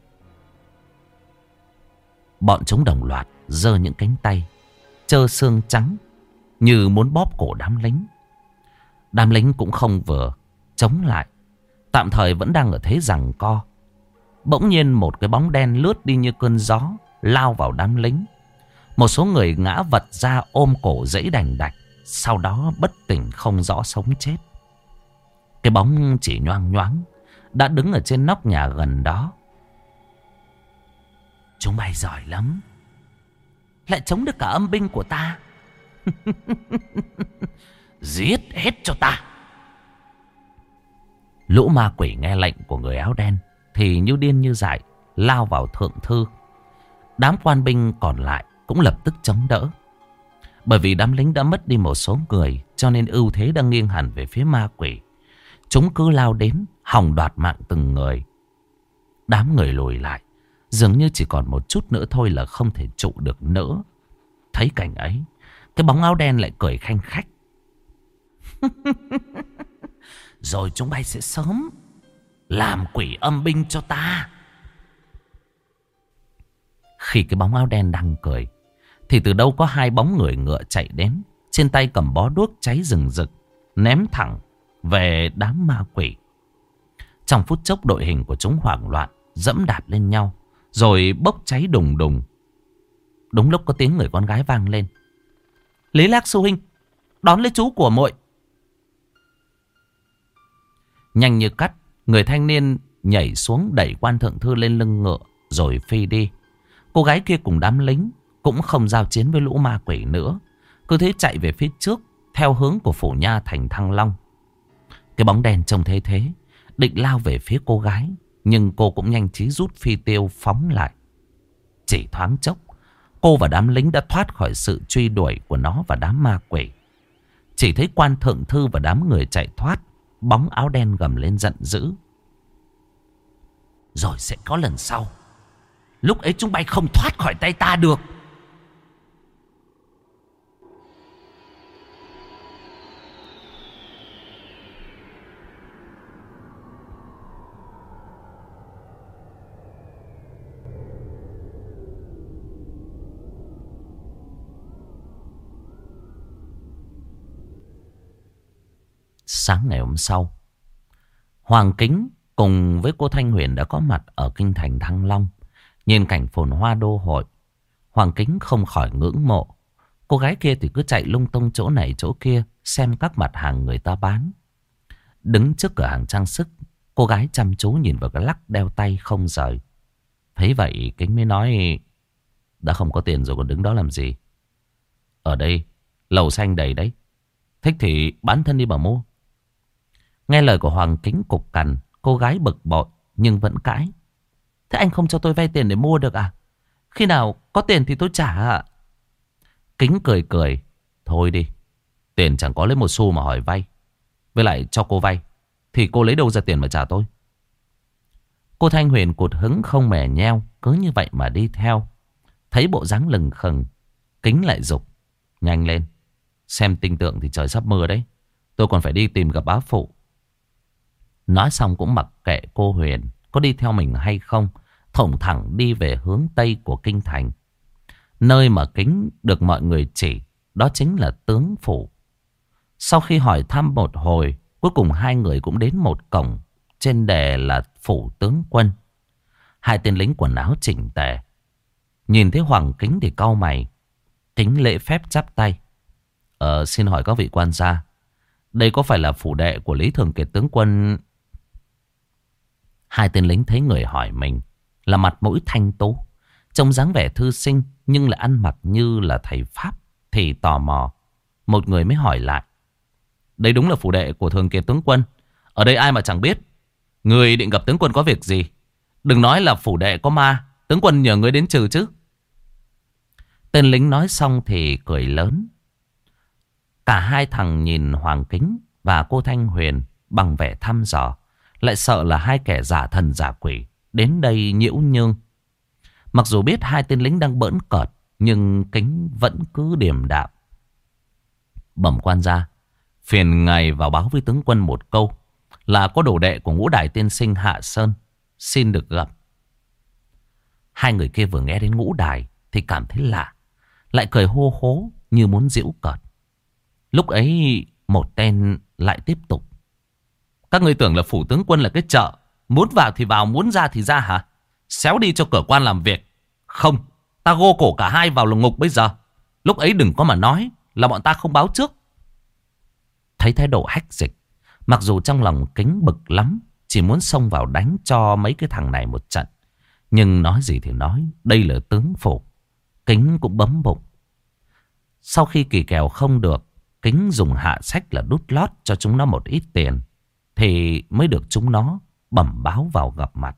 Bọn chúng đồng loạt giơ những cánh tay trơ xương trắng như muốn bóp cổ đám lính. Đám lính cũng không vừa chống lại, tạm thời vẫn đang ở thế giằng co. Bỗng nhiên một cái bóng đen lướt đi như cơn gió, lao vào đám lính. Một số người ngã vật ra ôm cổ giãy đành đạch, sau đó bất tỉnh không rõ sống chết. Cái bóng chỉ nhoang nhoáng đã đứng ở trên nóc nhà gần đó. Chúng bay giỏi lắm, lại chống được cả âm binh của ta. Giết hết cho ta. Lũ ma quỷ nghe lệnh của người áo đen thì như điên như dại lao vào thượng thư. Đám quan binh còn lại cũng lập tức chống đỡ. Bởi vì đám lính đã mất đi một số người, cho nên ưu thế đang nghiêng hẳn về phía ma quỷ. Chúng cứ lao đến hòng đoạt mạng từng người. Đám người lùi lại, dường như chỉ còn một chút nữa thôi là không thể trụ được nữa. Thấy cảnh ấy, cái bóng áo đen lại cười khanh khách. Rồi chúng bay sẽ sớm làm quỷ âm binh cho ta. Khi cái bóng áo đen đang cười thì từ đâu có hai bóng người ngựa chạy đến, trên tay cầm bó đuốc cháy rừng rực, ném thẳng về đám ma quỷ. Trong phút chốc đội hình của chúng hoảng loạn, dẫm đạp lên nhau, rồi bốc cháy đùng đùng. Đúng lúc có tiếng người con gái vang lên. Lý Lạc sư huynh, đón lấy chú của muội. Nhanh như cắt, người thanh niên nhảy xuống đẩy quan thượng thư lên lưng ngựa rồi phi đi. Cô gái kia cùng đám lính cũng không giao chiến với lũ ma quỷ nữa, cứ thế chạy về phía trước theo hướng của phủ nha thành Thăng Long. Cái bóng đèn trông thế thế định lao về phía cô gái, nhưng cô cũng nhanh trí rút phi tiêu phóng lại. Chỉ thoáng chốc, cô và đám lính đã thoát khỏi sự truy đuổi của nó và đám ma quỷ. Chỉ thấy quan thượng thư và đám người chạy thoát, bóng áo đen gầm lên giận dữ. Rồi sẽ có lần sau, lúc ấy chúng bay không thoát khỏi tay ta được. Sáng ngày hôm sau, Hoàng Kính cùng với cô Thanh Huyền đã có mặt ở kinh thành Thăng Long. Nhìn cảnh phồn hoa đô hội, Hoàng Kính không khỏi ngưỡng mộ. Cô gái kia thì cứ chạy lung tung chỗ này chỗ kia xem các mặt hàng người ta bán. Đứng trước cửa hàng trang sức, cô gái chăm chú nhìn vào cái lắc đeo tay không rời. Thấy vậy Kính mới nói: đã không có tiền rồi còn đứng đó làm gì? Ở đây lầu xanh đầy đấy, thích thì bán thân đi mà mua. Nghe lời của Hoàng Kính cục cằn, cô gái bực bội nhưng vẫn cãi. Thế anh không cho tôi vay tiền để mua được à? Khi nào có tiền thì tôi trả ạ. Kính cười cười. Thôi đi, tiền chẳng có lấy một xu mà hỏi vay. Với lại cho cô vay thì cô lấy đâu ra tiền mà trả tôi? Cô Thanh Huyền cụt hứng không mè nheo, cứ như vậy mà đi theo. Thấy bộ dáng lừng khừng, Kính lại giục: nhanh lên, xem tinh tượng thì trời sắp mưa đấy. Tôi còn phải đi tìm gặp bá phụ. Nói xong cũng mặc kệ cô Huyền có đi theo mình hay không, thổng thẳng đi về hướng tây của kinh thành. Nơi mà Kính được mọi người chỉ, đó chính là tướng phủ. Sau khi hỏi thăm một hồi, cuối cùng hai người cũng đến một cổng, trên đề là phủ tướng quân. Hai tên lính quần áo chỉnh tề. Nhìn thấy Hoàng Kính thì cau mày. Kính lễ phép chắp tay: xin hỏi các vị quan gia, đây có phải là phủ đệ của Lý Thường Kiệt tướng quân? Hai tên lính thấy người hỏi mình là mặt mũi thanh tú, trông dáng vẻ thư sinh nhưng lại ăn mặc như là thầy Pháp thì tò mò. Một người mới hỏi lại: đây đúng là phủ đệ của Thường Kiệt tướng quân. Ở đây ai mà chẳng biết. Người định gặp tướng quân có việc gì? Đừng nói là phủ đệ có ma, tướng quân nhờ người đến trừ chứ. Tên lính nói xong thì cười lớn. Cả hai thằng nhìn Hoàng Kính và cô Thanh Huyền bằng vẻ thăm dò, lại sợ là hai kẻ giả thần giả quỷ đến đây nhiễu nhương. Mặc dù biết hai tên lính đang bỡn cợt, nhưng Kính vẫn cứ điềm đạm: bẩm quan gia, phiền ngài vào báo với tướng quân một câu là có đồ đệ của Ngũ Đài tiên sinh Hạ Sơn xin được gặp. Hai người kia vừa nghe đến Ngũ Đài thì cảm thấy lạ, lại cười hô hố như muốn giễu cợt. Lúc ấy một tên lại tiếp tục: các ngươi tưởng là phủ tướng quân là cái chợ, muốn vào thì vào, muốn ra thì ra hả? Xéo đi cho cửa quan làm việc. Không, ta gô cổ cả hai vào lồng ngục bây giờ. Lúc ấy đừng có mà nói là bọn ta không báo trước. Thấy thái độ hách dịch, mặc dù trong lòng Kính bực lắm, chỉ muốn xông vào đánh cho mấy cái thằng này một trận, nhưng nói gì thì nói, đây là tướng phủ. Kính cũng bấm bụng. Sau khi kỳ kèo không được, Kính dùng hạ sách là đút lót cho chúng nó một ít tiền, thì mới được chúng nó bẩm báo vào gặp mặt.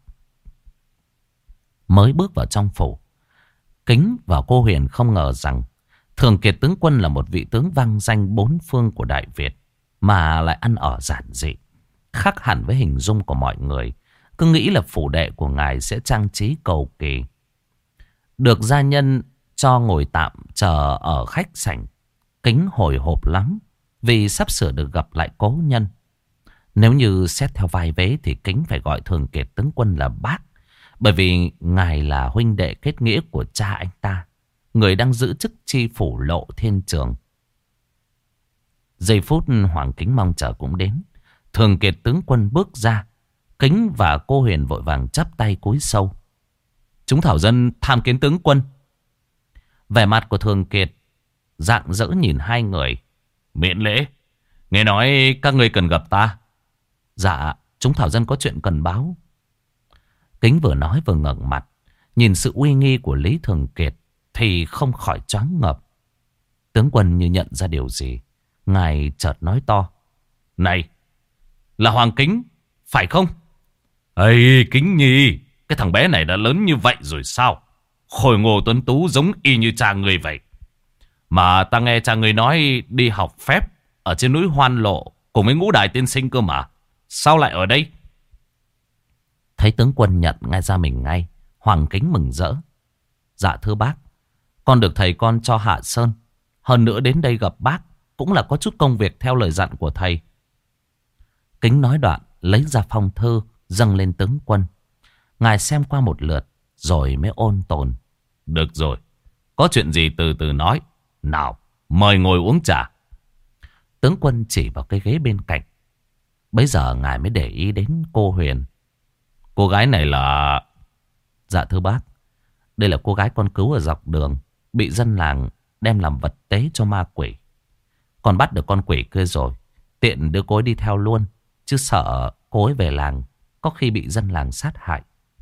Mới bước vào trong phủ, Kính và cô Huyền không ngờ rằng Thường Kiệt tướng quân là một vị tướng vang danh bốn phương của Đại Việt, mà lại ăn ở giản dị, khác hẳn với hình dung của mọi người. Cứ nghĩ là phủ đệ của ngài sẽ trang trí cầu kỳ. Được gia nhân cho ngồi tạm chờ ở khách sảnh, Kính hồi hộp lắm vì sắp sửa được gặp lại cố nhân. Nếu như xét theo vai vế thì Kính phải gọi Thường Kiệt tướng quân là bác, bởi vì ngài là huynh đệ kết nghĩa của cha anh ta, người đang giữ chức tri phủ Lộ Thiên Trường. Giây phút Hoàng Kính mong chờ cũng đến. Thường Kiệt tướng quân bước ra, Kính và cô Huyền vội vàng chắp tay cúi sâu. Chúng thảo dân tham kiến tướng quân. Vẻ mặt của Thường Kiệt rạng rỡ nhìn hai người. Miễn lễ, nghe nói các ngươi cần gặp ta. Dạ, chúng thảo dân có chuyện cần báo. Kính vừa nói vừa ngẩng mặt, nhìn sự uy nghi của Lý Thường Kiệt thì không khỏi choáng ngợp. Tướng quân như nhận ra điều gì, ngài chợt nói to. Này, là Hoàng Kính, phải không? Ây, Kính nhi, cái thằng bé này đã lớn như vậy rồi sao? Khôi ngô tuấn tú giống y như cha người vậy. Mà ta nghe cha người nói đi học phép ở trên núi Hoan Lộ cùng với Ngũ Đại tiên sinh cơ mà. Sao lại ở đây? Thấy tướng quân nhận ngay ra mình ngay, Hoàng Kính mừng rỡ. Dạ thưa bác, con được thầy con cho hạ sơn. Hơn nữa đến đây gặp bác cũng là có chút công việc theo lời dặn của thầy. Kính nói đoạn, lấy ra phong thư dâng lên tướng quân. Ngài xem qua một lượt rồi mới ôn tồn. Được rồi, có chuyện gì từ từ nói. Nào, mời ngồi uống trà. Tướng quân chỉ vào cái ghế bên cạnh. Bấy giờ ngài mới để ý đến cô Huyền. Cô gái này là... Dạ thưa bác, đây là cô gái con cứu ở dọc đường, bị dân làng đem làm vật tế cho ma quỷ. Còn bắt được con quỷ kia rồi, tiện đưa cô ấy đi theo luôn, chứ sợ cô ấy về làng có khi bị dân làng sát hại.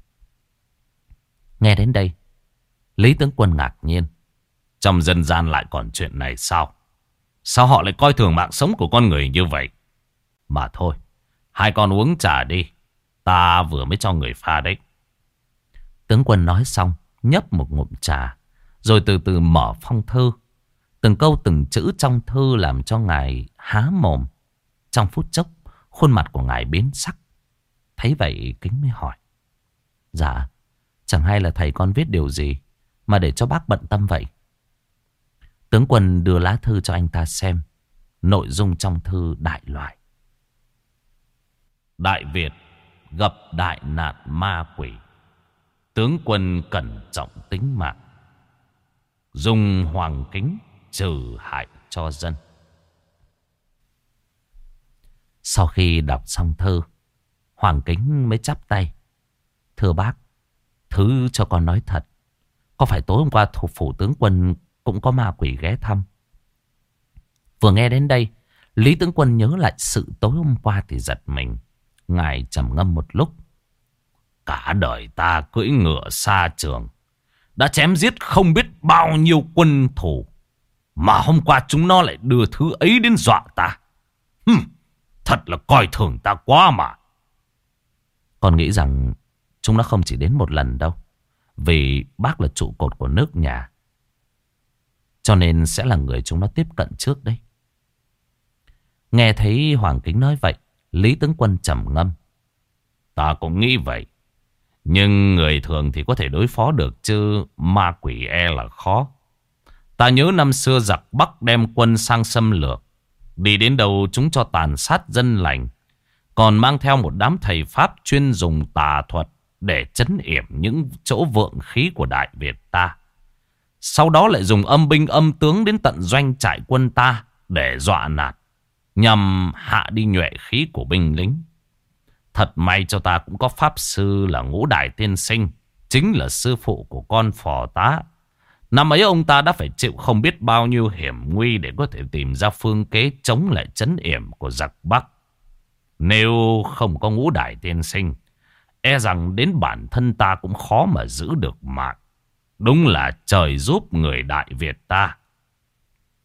Nghe đến đây, Lý tướng quân ngạc nhiên. Trong dân gian lại còn chuyện này sao? Sao họ lại coi thường mạng sống của con người như vậy? Mà thôi, hai con uống trà đi, ta vừa mới cho người pha đấy. Tướng quân nói xong, nhấp một ngụm trà, rồi từ từ mở phong thư. Từng câu từng chữ trong thư làm cho ngài há mồm. Trong phút chốc, khuôn mặt của ngài biến sắc. Thấy vậy Kính mới hỏi. Dạ, chẳng hay là thầy con viết điều gì mà để cho bác bận tâm vậy? Tướng quân đưa lá thư cho anh ta xem. Nội dung trong thư đại loại. Đại Việt gặp đại nạn ma quỷ. Tướng quân cẩn trọng tính mạng, dùng Hoàng Kính trừ hại cho dân. Sau khi đọc xong thư, Hoàng Kính mới chắp tay. Thưa bác, thứ cho con nói thật. Có phải tối hôm qua thủ phủ tướng quân cũng có ma quỷ ghé thăm? Vừa nghe đến đây, Lý tướng quân nhớ lại sự tối hôm qua thì giật mình. Ngài trầm ngâm một lúc. Cả đời ta cưỡi ngựa xa trường, đã chém giết không biết bao nhiêu quân thù, mà hôm qua chúng nó lại đưa thứ ấy đến dọa ta. Thật là coi thường ta quá mà. Con nghĩ rằng chúng nó không chỉ đến một lần đâu, vì bác là trụ cột của nước nhà, cho nên sẽ là người chúng nó tiếp cận trước đấy. Nghe thấy Hoàng Kính nói vậy, Lý tướng quân trầm ngâm. Ta cũng nghĩ vậy, nhưng người thường thì có thể đối phó được, chứ ma quỷ e là khó. Ta nhớ năm xưa giặc Bắc đem quân sang xâm lược, đi đến đâu chúng cho tàn sát dân lành, còn mang theo một đám thầy Pháp chuyên dùng tà thuật để trấn yểm những chỗ vượng khí của Đại Việt ta. Sau đó lại dùng âm binh âm tướng đến tận doanh trại quân ta để dọa nạt, nhằm hạ đi nhuệ khí của binh lính. Thật may cho ta cũng có pháp sư là Ngũ Đại tiên sinh, chính là sư phụ của con phò tá. Năm ấy ông ta đã phải chịu không biết bao nhiêu hiểm nguy để có thể tìm ra phương kế chống lại trấn yểm của giặc Bắc. Nếu không có Ngũ Đại tiên sinh, e rằng đến bản thân ta cũng khó mà giữ được mạng. Đúng là trời giúp người Đại Việt ta.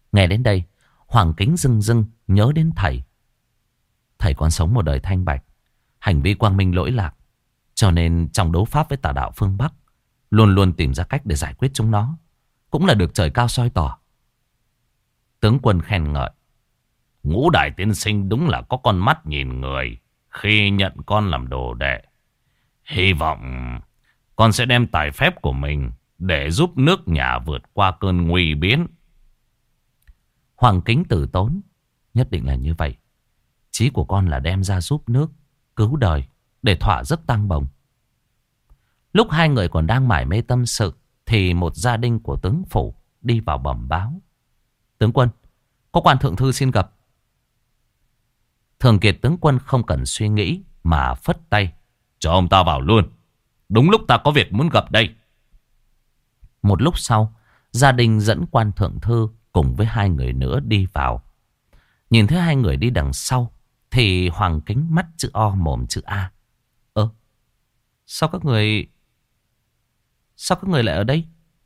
Nghe đến đây, Hoàng Kính rưng rưng nhớ đến thầy. Thầy còn sống một đời thanh bạch, hành vi quang minh lỗi lạc. Cho nên trong đấu pháp với tà đạo phương Bắc, luôn luôn tìm ra cách để giải quyết chúng nó. Cũng là được trời cao soi tỏ. Tướng quân khen ngợi. Ngũ đại tiên sinh đúng là có con mắt nhìn người khi nhận con làm đồ đệ. Hy vọng con sẽ đem tài phép của mình để giúp nước nhà vượt qua cơn nguy biến. Hoàng Kính từ tốn. Nhất định là như vậy. Chí của con là đem ra giúp nước, cứu đời, để thỏa giấc tăng bồng. Lúc hai người còn đang mải mê tâm sự, thì một gia đình của tướng phủ đi vào bẩm báo. Tướng quân, có quan thượng thư xin gặp. Thường Kiệt tướng quân không cần suy nghĩ mà phất tay. Cho ông ta vào luôn. Đúng lúc ta có việc muốn gặp đây. Một lúc sau, gia đình dẫn quan thượng thư cùng với hai người nữa đi vào. Nhìn thấy hai người đi đằng sau, thì Hoàng Kính mắt chữ O mồm chữ A. Sao các người lại ở đây?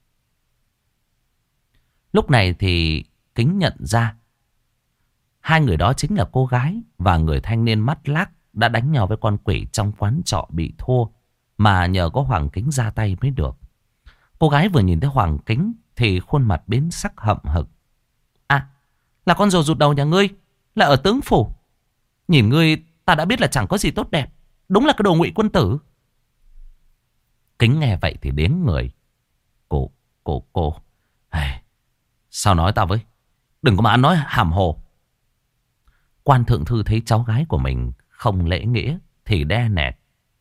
Lúc này thì Kính nhận ra hai người đó chính là cô gái và người thanh niên mắt lác đã đánh nhau với con quỷ trong quán trọ bị thua, mà nhờ có Hoàng Kính ra tay mới được. Cô gái vừa nhìn thấy Hoàng Kính thì khuôn mặt biến sắc hậm hực. À, là con rồ rụt đầu nhà ngươi, là ở tướng phủ. Nhìn ngươi ta đã biết là chẳng có gì tốt đẹp. Đúng là cái đồ ngụy quân tử. Kính nghe vậy thì đến người. Cô sao nói ta với? Đừng có mà ăn nói hàm hồ. Quan thượng thư thấy cháu gái của mình không lễ nghĩa thì đe nẹt.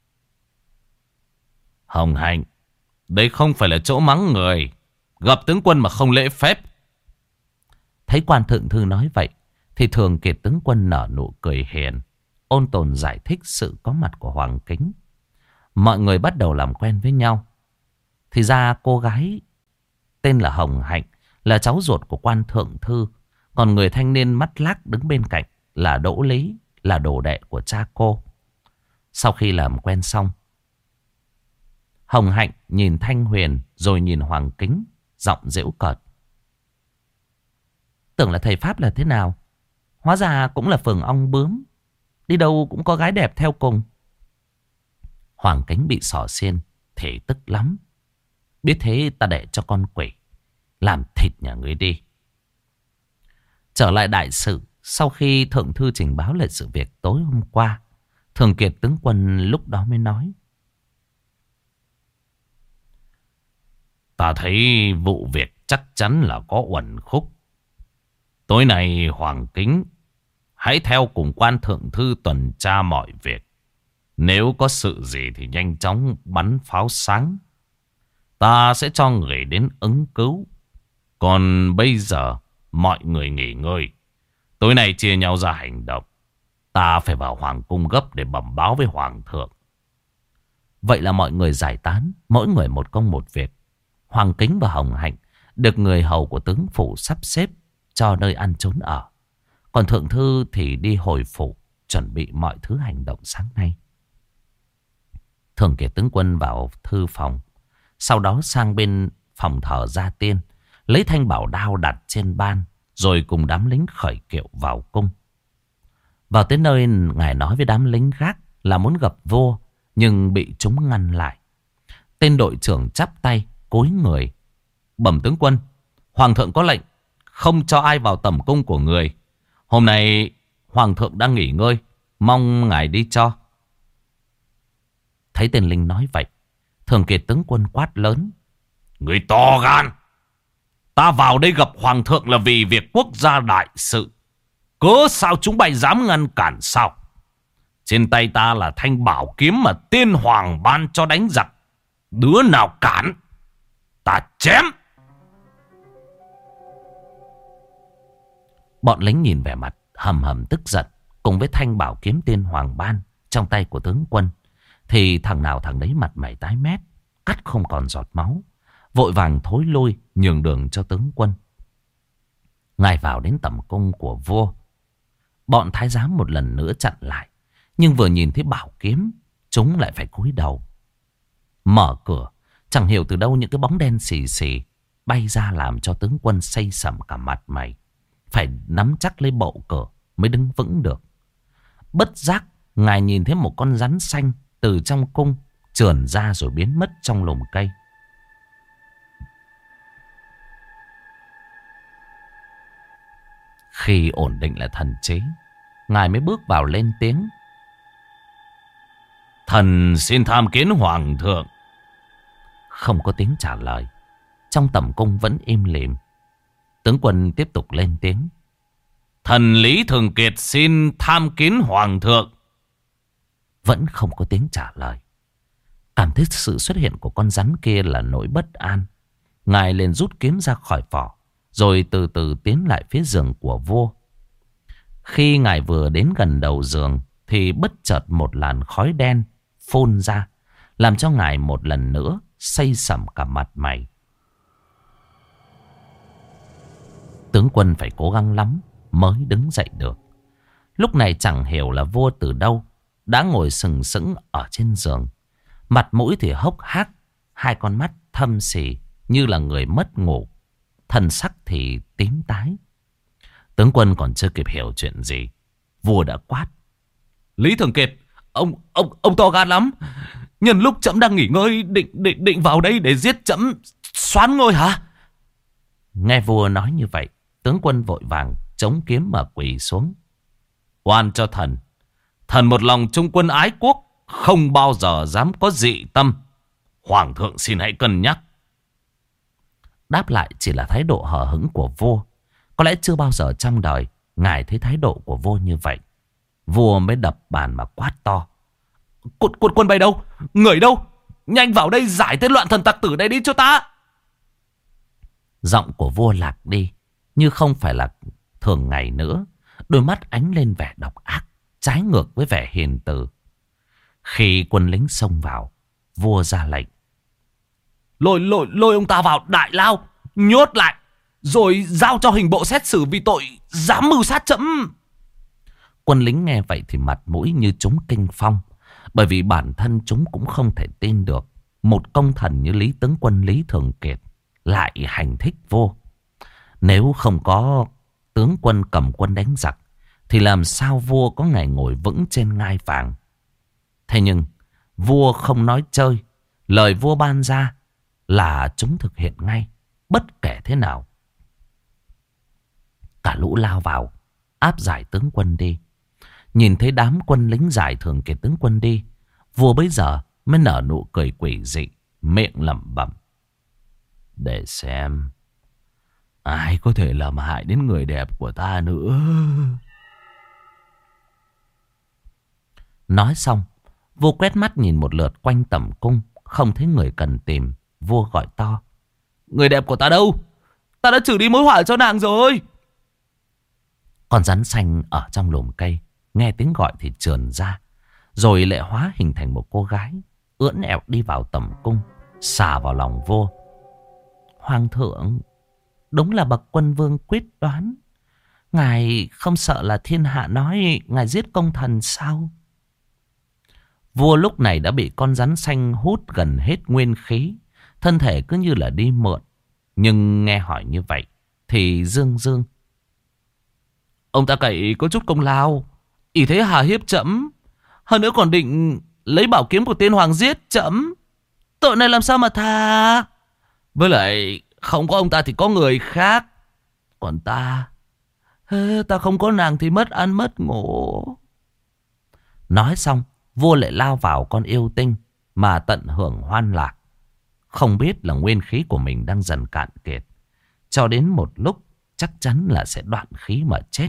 Hồng Hạnh, đây không phải là chỗ mắng người. Gặp tướng quân mà không lễ phép. Thấy quan thượng thư nói vậy thì Thường Kiệt tướng quân nở nụ cười hiền, ôn tồn giải thích sự có mặt của Hoàng Kính. Mọi người bắt đầu làm quen với nhau. Thì ra cô gái tên là Hồng Hạnh là cháu ruột của quan thượng thư. Còn người thanh niên mắt lác đứng bên cạnh là Đỗ Lý, là đồ đệ của cha cô. Sau khi làm quen xong, Hồng Hạnh nhìn Thanh Huyền rồi nhìn Hoàng Kính, giọng giễu cợt. Tưởng là thầy Pháp là thế nào, hóa ra cũng là phường ong bướm. Đi đâu cũng có gái đẹp theo cùng. Hoàng Kính bị xỏ xiên thì tức lắm. Biết thế ta để cho con quỷ làm thịt nhà ngươi đi. Trở lại đại sự, sau khi thượng thư trình báo lại sự việc tối hôm qua, Thường Kiệt tướng quân lúc đó mới nói. Ta thấy vụ việc chắc chắn là có uẩn khúc. Tối nay Hoàng Kính hãy theo cùng quan thượng thư tuần tra mọi việc. Nếu có sự gì thì nhanh chóng bắn pháo sáng. Ta sẽ cho người đến ứng cứu. Còn bây giờ mọi người nghỉ ngơi. Tối nay chia nhau ra hành động. Ta phải vào hoàng cung gấp để bẩm báo với hoàng thượng. Vậy là mọi người giải tán, mỗi người một công một việc. Hoàng Kính và Hồng Hạnh được người hầu của tướng phủ sắp xếp cho nơi ăn trốn ở. Còn thượng thư thì đi hồi phủ, chuẩn bị mọi thứ hành động sáng nay. Thường Kiệt tướng quân vào thư phòng, sau đó sang bên phòng thờ gia tiên, lấy thanh bảo đao đặt trên ban, rồi cùng đám lính khởi kiệu vào cung. Vào tới nơi, ngài nói với đám lính gác là muốn gặp vua, nhưng bị chúng ngăn lại. Tên đội trưởng chắp tay cúi người. Bẩm tướng quân, hoàng thượng có lệnh không cho ai vào tẩm cung của người. Hôm nay hoàng thượng đang nghỉ ngơi, mong ngài đi cho. Thấy tên lính nói vậy, Thường Kiệt tướng quân quát lớn. Người to gan! Ta vào đây gặp hoàng thượng là vì việc quốc gia đại sự. Cớ sao chúng bay dám ngăn cản sao? Trên tay ta là thanh bảo kiếm mà tiên hoàng ban cho đánh giặc. Đứa nào cản, ta chém! Bọn lính nhìn vẻ mặt hầm hầm tức giận, cùng với thanh bảo kiếm tiên hoàng ban trong tay của tướng quân, thì thằng nào thằng đấy mặt mày tái mét, cắt không còn giọt máu, vội vàng thối lui nhường đường cho tướng quân. Ngài vào đến tẩm cung của vua, bọn thái giám một lần nữa chặn lại, nhưng vừa nhìn thấy bảo kiếm, chúng lại phải cúi đầu. Mở cửa, chẳng hiểu từ đâu những cái bóng đen xì xì bay ra làm cho tướng quân xây sẩm cả mặt mày. phải nắm chắc lấy bộ cửa mới đứng vững được. Bất giác, ngài nhìn thấy một con rắn xanh từ trong cung trườn ra rồi biến mất trong lùm cây. Khi ổn định lại thần trí, ngài mới bước vào lên tiếng. Thần xin tham kiến hoàng thượng. Không có tiếng trả lời. Trong tầm cung vẫn im lìm. Tướng quân tiếp tục lên tiếng. Thần Lý Thường Kiệt xin tham kiến hoàng thượng. Vẫn không có tiếng trả lời. Cảm thấy sự xuất hiện của con rắn kia là nỗi bất an, ngài liền rút kiếm ra khỏi vỏ, rồi từ từ tiến lại phía giường của vua. Khi ngài vừa đến gần đầu giường thì bất chợt một làn khói đen phun ra, làm cho ngài một lần nữa xây sẩm cả mặt mày. Tướng quân phải cố gắng lắm mới đứng dậy được. Lúc này chẳng hiểu là vua từ đâu đã ngồi sừng sững ở trên giường. Mặt mũi thì hốc hác, hai con mắt thâm sỉ như là người mất ngủ, thần sắc thì tím tái. Tướng quân còn chưa kịp hiểu chuyện gì, vua đã quát. Lý Thường Kiệt, ông to gan lắm. Nhân lúc trẫm đang nghỉ ngơi định vào đây để giết trẫm soán ngôi hả? Nghe vua nói như vậy, tướng quân vội vàng chống kiếm mà quỳ xuống. Oan cho thần. Thần một lòng trung quân ái quốc, không bao giờ dám có dị tâm. Hoàng thượng xin hãy cân nhắc. Đáp lại chỉ là thái độ hờ hững của vua. Có lẽ chưa bao giờ trong đời ngài thấy thái độ của vua như vậy. Vua mới đập bàn mà quát to. Quân bay đâu? Người đâu? Nhanh vào đây giải tên loạn thần tặc tử đây đi cho ta. Giọng của vua lạc đi, như không phải là thường ngày nữa. Đôi mắt ánh lên vẻ độc ác, trái ngược với vẻ hiền từ. Khi quân lính xông vào, vua ra lệnh. Lôi ông ta vào đại lao, nhốt lại, rồi giao cho hình bộ xét xử vì tội dám mưu sát trẫm. Quân lính nghe vậy thì mặt mũi như chúng kinh phong. Bởi vì bản thân chúng cũng không thể tin được một công thần như Lý tướng quân Lý Thường Kiệt lại hành thích vua. Nếu không có tướng quân cầm quân đánh giặc thì làm sao vua có ngày ngồi vững trên ngai vàng. Thế nhưng vua không nói chơi. Lời vua ban ra là chúng thực hiện ngay, bất kể thế nào. Cả lũ lao vào áp giải tướng quân đi. Nhìn thấy đám quân lính giải Thường Kiệt tướng quân đi, vua bấy giờ mới nở nụ cười quỷ dị, miệng lẩm bẩm. Để xem ai có thể làm hại đến người đẹp của ta nữa. Nói xong, vua quét mắt nhìn một lượt quanh tầm cung, không thấy người cần tìm. Vua gọi to. Người đẹp của ta đâu? Ta đã trừ đi mối họa cho nàng rồi. Con rắn xanh ở trong lùm cây nghe tiếng gọi thì trườn ra, rồi lại hóa hình thành một cô gái, ưỡn ẹo đi vào tầm cung, xà vào lòng vua. Hoàng thượng, đúng là bậc quân vương quyết đoán. Ngài không sợ là thiên hạ nói ngài giết công thần sao? Vua lúc này đã bị con rắn xanh hút gần hết nguyên khí, thân thể cứ như là đi mượn. Nhưng nghe hỏi như vậy thì dương. Ông ta cậy có chút công lao, ý thế hà hiếp trẫm, hơn nữa còn định lấy bảo kiếm của tiên hoàng giết trẫm. Tội này làm sao mà tha? Với lại không có ông ta thì có người khác. Còn ta không có nàng thì mất ăn mất ngủ. Nói xong, vua lại lao vào con yêu tinh mà tận hưởng hoan lạc. Không biết là nguyên khí của mình đang dần cạn kiệt, cho đến một lúc chắc chắn là sẽ đoạn khí mà chết.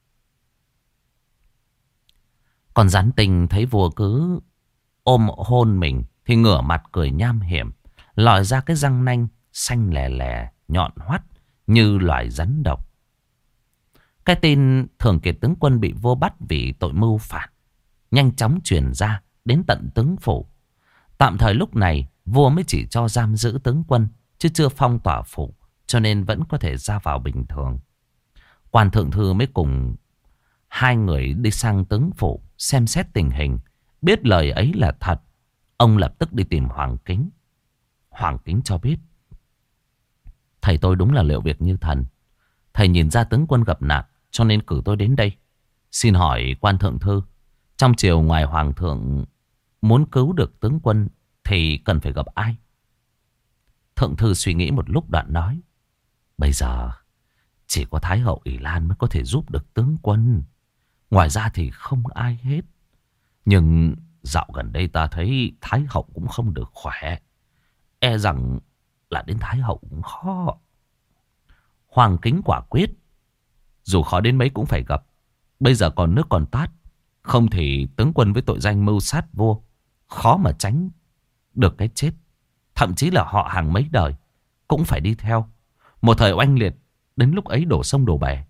Còn rắn tinh thấy vua cứ ôm hôn mình thì ngửa mặt cười nham hiểm, lòi ra cái răng nanh xanh lè lè nhọn hoắt như loài rắn độc. Cái tin Thường Kiệt tướng quân bị vua bắt vì tội mưu phản nhanh chóng truyền ra đến tận tướng phủ. Tạm thời lúc này vua mới chỉ cho giam giữ tướng quân, chứ chưa phong tỏa phủ, cho nên vẫn có thể ra vào bình thường. Quan thượng thư mới cùng hai người đi sang tướng phủ xem xét tình hình. Biết lời ấy là thật, ông lập tức đi tìm Hoàng Kính. Hoàng Kính cho biết: thầy tôi đúng là liệu việc như thần. Thầy nhìn ra tướng quân gặp nạn cho nên cử tôi đến đây. Xin hỏi quan thượng thư, trong triều ngoài hoàng thượng muốn cứu được tướng quân thì cần phải gặp ai? Thượng thư suy nghĩ một lúc đoạn nói: bây giờ chỉ có Thái hậu Ỷ Lan mới có thể giúp được tướng quân. Ngoài ra thì không ai hết. Nhưng dạo gần đây ta thấy Thái hậu cũng không được khỏe. E rằng là đến Thái hậu cũng khó. Hoàng Kính quả quyết: dù khó đến mấy cũng phải gặp. Bây giờ còn nước còn tát. Không thì tướng quân với tội danh mưu sát vua khó mà tránh được cái chết. Thậm chí là họ hàng mấy đời cũng phải đi theo. Một thời oanh liệt, đến lúc ấy đổ sông đổ bể.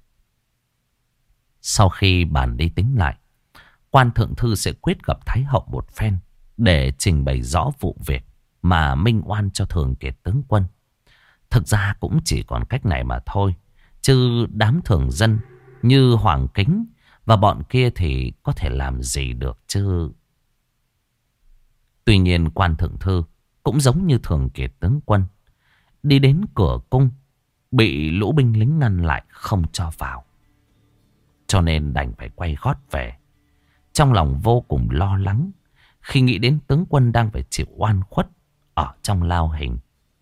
Sau khi bàn đi tính lại, quan thượng thư sẽ quyết gặp Thái hậu một phen để trình bày rõ vụ việc mà minh oan cho Thường Kiệt tướng quân. Thực ra cũng chỉ còn cách này mà thôi. Chứ đám thường dân như Hoàng Kính và bọn kia thì có thể làm gì được chứ. Tuy nhiên quan thượng thư cũng giống như Thường Kiệt tướng quân, đi đến cửa cung bị lũ binh lính ngăn lại không cho vào. Cho nên đành phải quay gót về. Trong lòng vô cùng lo lắng khi nghĩ đến tướng quân đang phải chịu oan khuất ở trong lao hình.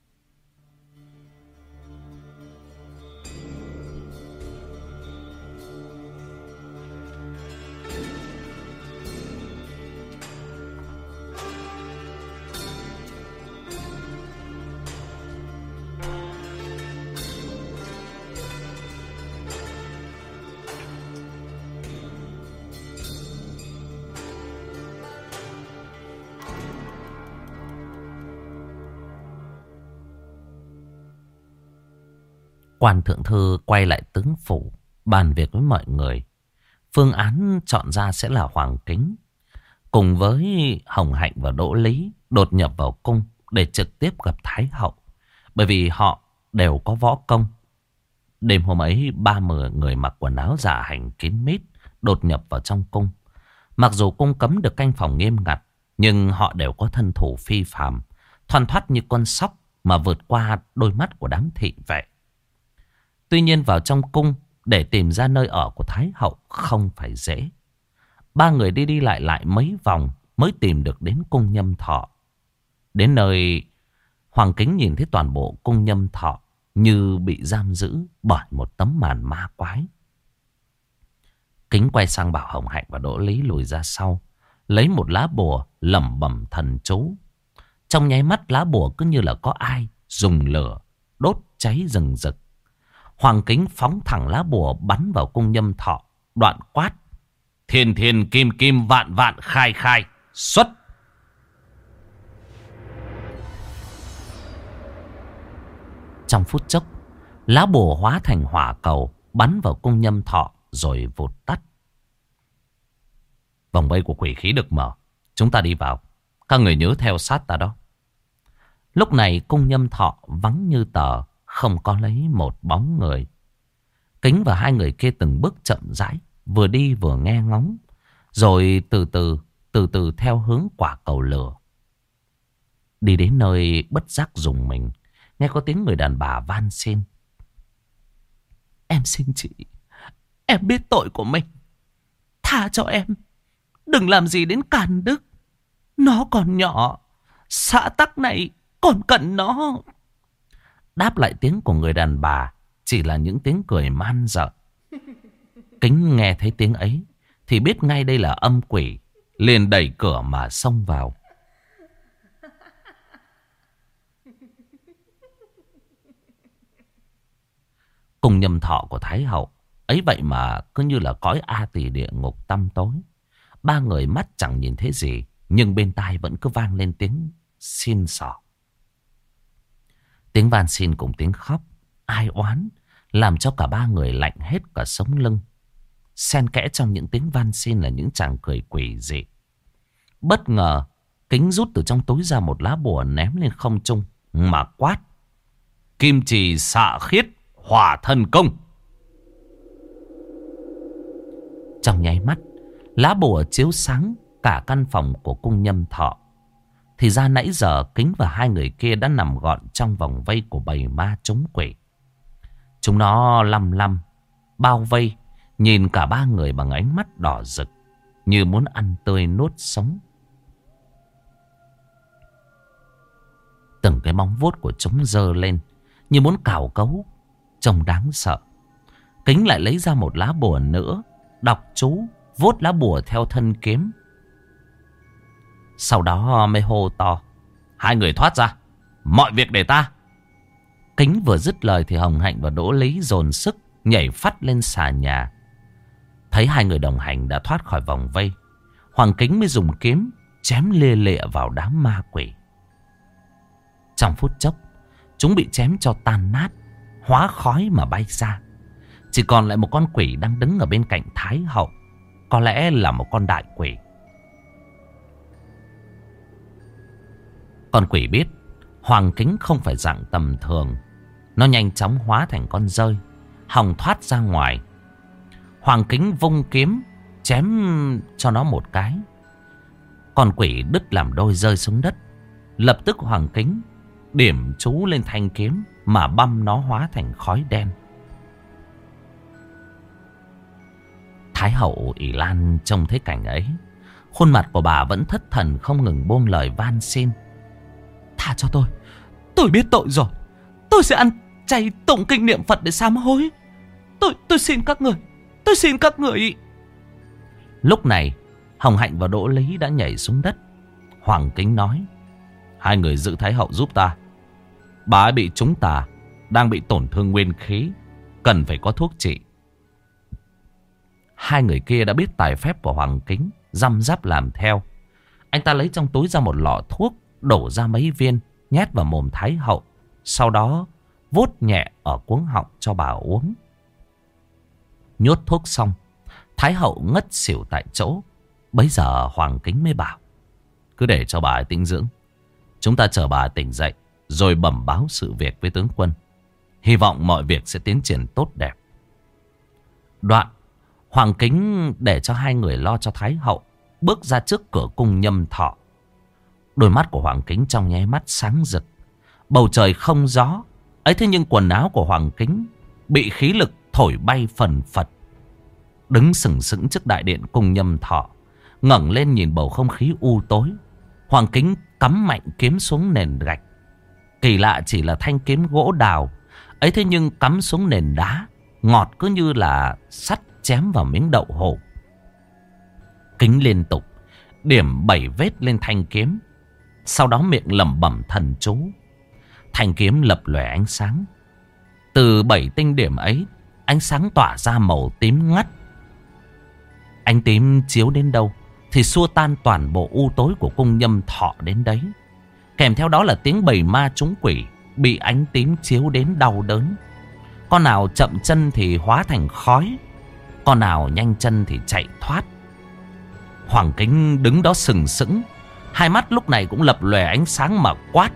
Quan thượng thư quay lại tướng phủ, bàn việc với mọi người. Phương án chọn ra sẽ là Hoàng Kính cùng với Hồng Hạnh và Đỗ Lý đột nhập vào cung để trực tiếp gặp Thái hậu. Bởi vì họ đều có võ công. Đêm hôm ấy 30 người mặc quần áo giả hành kín mít đột nhập vào trong cung. Mặc dù cung cấm được canh phòng nghiêm ngặt, nhưng họ đều có thân thủ phi phàm, thoăn thoắt như con sóc mà vượt qua đôi mắt của đám thị vệ. Tuy nhiên vào trong cung để tìm ra nơi ở của Thái hậu không phải dễ. 3 người đi đi lại lại mấy vòng mới tìm được đến cung Nhâm Thọ. Đến nơi, Hoàng Kính nhìn thấy toàn bộ cung Nhâm Thọ như bị giam giữ bởi một tấm màn ma quái. Kính quay sang bảo Hồng Hạnh và Đỗ Lý lùi ra sau, lấy một lá bùa lẩm bẩm thần chú. Trong nháy mắt lá bùa cứ như là có ai dùng lửa đốt cháy rừng rực. Hoàng Kính phóng thẳng lá bùa bắn vào cung Nhâm Thọ, đoạn quát: thiên thiên kim kim vạn vạn khai khai, xuất! Trong phút chốc, lá bùa hóa thành hỏa cầu bắn vào cung Nhâm Thọ rồi vụt tắt. Vòng vây của quỷ khí được mở, chúng ta đi vào. Các người nhớ theo sát ta đó. Lúc này cung Nhâm Thọ vắng như tờ, không có lấy một bóng người. Kính và 2 người kia từng bước chậm rãi, vừa đi vừa nghe ngóng, rồi từ từ theo hướng quả cầu lửa. Đi đến nơi bất giác rùng mình, nghe có tiếng người đàn bà van xin: em xin chị, em biết tội của mình, tha cho em, đừng làm gì đến càn đức. Nó còn nhỏ, xã tắc này còn cần nó. Đáp lại tiếng của người đàn bà chỉ là những tiếng cười man dợ. Kính nghe thấy tiếng ấy thì biết ngay đây là âm quỷ, liền đẩy cửa mà xông vào. Cung Nhâm Thọ của Thái hậu ấy vậy mà cứ như là cõi A Tỳ địa ngục tăm tối. 3 người mắt chẳng nhìn thấy gì, nhưng bên tai vẫn cứ vang lên tiếng xin xỏ. Tiếng van xin cùng tiếng khóc ai oán làm cho cả 3 người lạnh hết cả sống lưng. Xen kẽ trong những tiếng van xin là những tràng cười quỷ dị. Bất ngờ Kính rút từ trong túi ra một lá bùa ném lên không trung mà quát: kim trì xạ khiết hỏa thần công. Trong nháy mắt, lá bùa chiếu sáng cả căn phòng của cung Nhâm Thọ. Thì ra nãy giờ Kính và 2 người kia đã nằm gọn trong vòng vây của bầy ma trúng quỷ. Chúng nó lăm lăm bao vây, nhìn cả ba người bằng ánh mắt đỏ rực, như muốn ăn tươi nuốt sống. Từng cái móng vuốt của chúng giơ lên, như muốn cào cấu, trông đáng sợ. Kính lại lấy ra một lá bùa nữa, đọc chú, vuốt lá bùa theo thân kiếm. Sau đó mới hô to: hai người thoát ra, mọi việc để ta. Kính vừa dứt lời thì Hồng Hạnh và Đỗ Lý dồn sức nhảy phắt lên xà nhà. Thấy hai người đồng hành đã thoát khỏi vòng vây, Hoàng Kính mới dùng kiếm chém lia lịa vào đám ma quỷ. Trong phút chốc, chúng bị chém cho tan nát, hóa khói mà bay ra. Chỉ còn lại một con quỷ đang đứng ở bên cạnh Thái Hậu, có lẽ là một con đại quỷ. Con quỷ biết Hoàng Kính không phải dạng tầm thường, nó nhanh chóng hóa thành con dơi, hòng thoát ra ngoài. Hoàng Kính vung kiếm chém cho nó một cái, con quỷ đứt làm đôi rơi xuống đất. Lập tức Hoàng Kính điểm chú lên thanh kiếm mà băm nó hóa thành khói đen. Thái Hậu ỷ Lan trông thấy cảnh ấy, khuôn mặt của bà vẫn thất thần, không ngừng buông lời van xin: tha cho tôi biết tội rồi, tôi sẽ ăn chay tụng kinh niệm Phật để sám hối. Tôi xin các người. Lúc này Hồng Hạnh và Đỗ Lý đã nhảy xuống đất. Hoàng Kính nói: hai người giữ Thái Hậu giúp ta, bà ấy bị trúng tà, đang bị tổn thương nguyên khí, cần phải có thuốc trị. Hai người kia đã biết tài phép của Hoàng Kính, răm rắp làm theo. Anh ta lấy trong túi ra một lọ thuốc, đổ ra mấy viên, nhét vào mồm Thái Hậu, sau đó vuốt nhẹ ở cuống họng cho bà uống. Nhốt thuốc xong, Thái Hậu ngất xỉu tại chỗ. Bấy giờ Hoàng Kính mới bảo: cứ để cho bà ấy tĩnh dưỡng, chúng ta chờ bà ấy tỉnh dậy rồi bẩm báo sự việc với tướng quân. Hy vọng mọi việc sẽ tiến triển tốt đẹp. Đoạn Hoàng Kính để cho hai người lo cho Thái Hậu, bước ra trước cửa cung Nhâm Thọ. Đôi mắt của Hoàng Kính trong nháy mắt sáng rực. Bầu trời không gió ấy, thế nhưng quần áo của Hoàng Kính bị khí lực thổi bay phần phật. Đứng sừng sững trước đại điện cung Nhâm Thọ, ngẩng lên nhìn bầu không khí u tối, Hoàng Kính cắm mạnh kiếm xuống nền gạch. Kỳ lạ chỉ là thanh kiếm gỗ đào ấy, thế nhưng cắm xuống nền đá, ngọt cứ như là sắt chém vào miếng đậu hũ. Kính liên tục điểm 7 vết lên thanh kiếm, sau đó miệng lẩm bẩm thần chú. Thanh kiếm lập lòe ánh sáng. Từ 7 tinh điểm ấy, ánh sáng tỏa ra màu tím ngắt. Ánh tím chiếu đến đâu thì xua tan toàn bộ u tối của cung Nhâm Thọ đến đấy. Kèm theo đó là tiếng bầy ma trúng quỷ bị ánh tím chiếu đến đau đớn. Con nào chậm chân thì hóa thành khói, con nào nhanh chân thì chạy thoát. Hoàng Kính đứng đó sừng sững, hai mắt lúc này cũng lập lòe ánh sáng mà quát: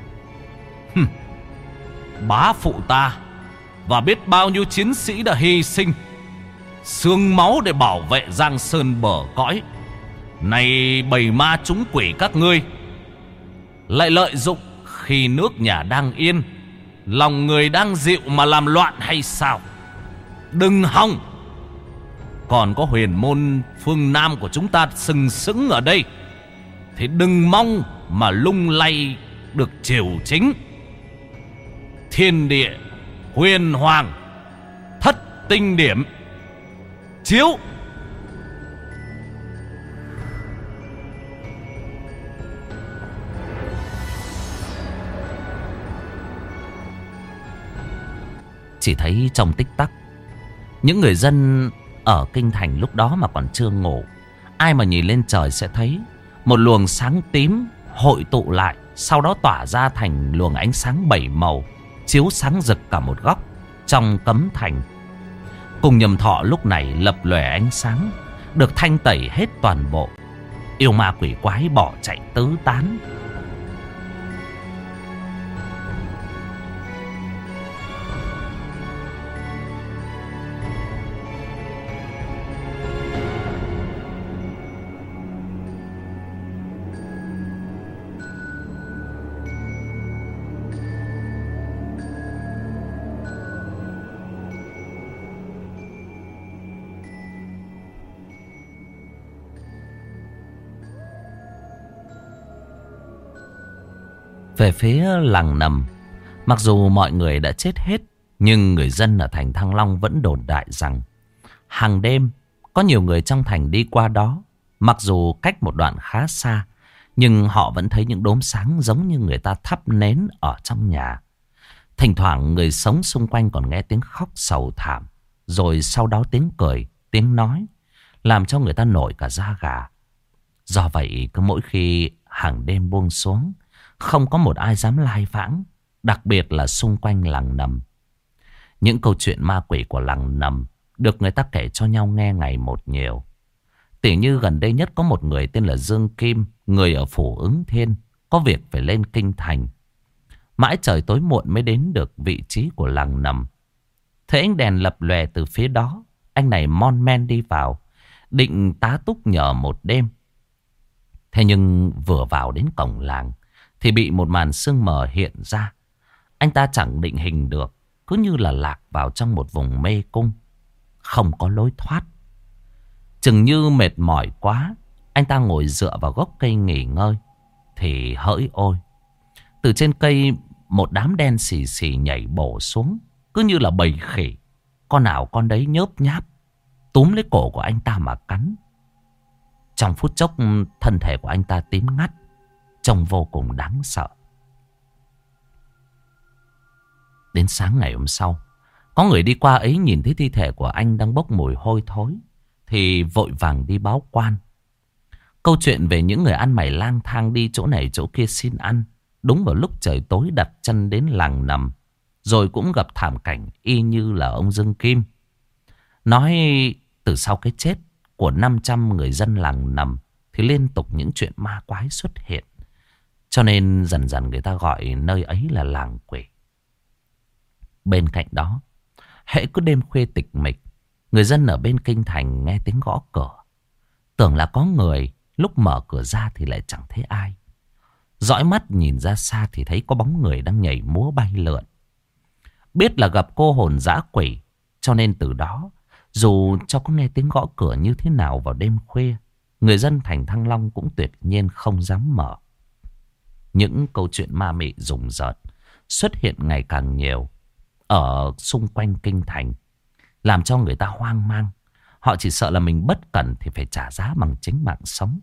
bá phụ ta và biết bao nhiêu chiến sĩ đã hy sinh xương máu để bảo vệ Giang Sơn bờ cõi. Này bầy ma trúng quỷ các ngươi lại lợi dụng khi nước nhà đang yên, lòng người đang dịu mà làm loạn hay sao? Đừng hòng! Còn có huyền môn phương Nam của chúng ta sừng sững ở đây thì đừng mong mà lung lay được triều chính. Thiên địa, huyền hoàng, thất tinh điểm, chiếu! Chỉ thấy trong tích tắc, những người dân ở kinh thành lúc đó mà còn chưa ngủ, ai mà nhìn lên trời sẽ thấy một luồng sáng tím hội tụ lại, sau đó tỏa ra thành luồng ánh sáng 7 màu, chiếu sáng rực cả một góc trong cấm thành. Cung Nhâm Thọ lúc này lập lòe ánh sáng, được thanh tẩy hết toàn bộ. Yêu ma quỷ quái bỏ chạy tứ tán. Về phía làng Nầm, mặc dù mọi người đã chết hết, nhưng người dân ở thành Thăng Long vẫn đồn đại rằng hàng đêm có nhiều người trong thành đi qua đó. Mặc dù cách một đoạn khá xa, nhưng họ vẫn thấy những đốm sáng giống như người ta thắp nến ở trong nhà. Thỉnh thoảng người sống xung quanh còn nghe tiếng khóc sầu thảm, rồi sau đó tiếng cười, tiếng nói, làm cho người ta nổi cả da gà. Do vậy cứ mỗi khi hàng đêm buông xuống, không có một ai dám lai vãng, đặc biệt là xung quanh làng Nầm. Những câu chuyện ma quỷ của làng Nầm được người ta kể cho nhau nghe ngày một nhiều. Tỉ như gần đây nhất có một người tên là Dương Kim, người ở phủ Ứng Thiên, có việc phải lên kinh thành. Mãi trời tối muộn mới đến được vị trí của làng Nầm. Thấy ánh đèn lập lòe từ phía đó, anh này mon men đi vào, định tá túc nhờ một đêm. Thế nhưng vừa vào đến cổng làng thì bị một màn sương mờ hiện ra. Anh ta chẳng định hình được, cứ như là lạc vào trong một vùng mê cung, không có lối thoát. Chừng như mệt mỏi quá, anh ta ngồi dựa vào gốc cây nghỉ ngơi. Thì hỡi ôi, từ trên cây một đám đen xì xì nhảy bổ xuống, cứ như là bầy khỉ. Con nào con đấy nhớp nháp, túm lấy cổ của anh ta mà cắn. Trong phút chốc thân thể của anh ta tím ngắt, trông vô cùng đáng sợ. Đến sáng ngày hôm sau, có người đi qua ấy nhìn thấy thi thể của anh đang bốc mùi hôi thối, thì vội vàng đi báo quan. Câu chuyện về những người ăn mày lang thang đi chỗ này chỗ kia xin ăn, đúng vào lúc trời tối đặt chân đến làng Nầm, rồi cũng gặp thảm cảnh y như là ông Dương Kim. Nói từ sau cái chết của 500 người dân làng Nầm thì liên tục những chuyện ma quái xuất hiện. Cho nên dần dần người ta gọi nơi ấy là làng quỷ. Bên cạnh đó, hễ cứ đêm khuya tịch mịch, người dân ở bên kinh thành nghe tiếng gõ cửa, tưởng là có người, lúc mở cửa ra thì lại chẳng thấy ai. Dõi mắt nhìn ra xa thì thấy có bóng người đang nhảy múa bay lượn. Biết là gặp cô hồn dã quỷ, cho nên từ đó, dù cho có nghe tiếng gõ cửa như thế nào vào đêm khuya, người dân thành Thăng Long cũng tuyệt nhiên không dám mở. Những câu chuyện ma mị rùng rợn xuất hiện ngày càng nhiều ở xung quanh kinh thành, làm cho người ta hoang mang. Họ chỉ sợ là mình bất cẩn thì phải trả giá bằng chính mạng sống.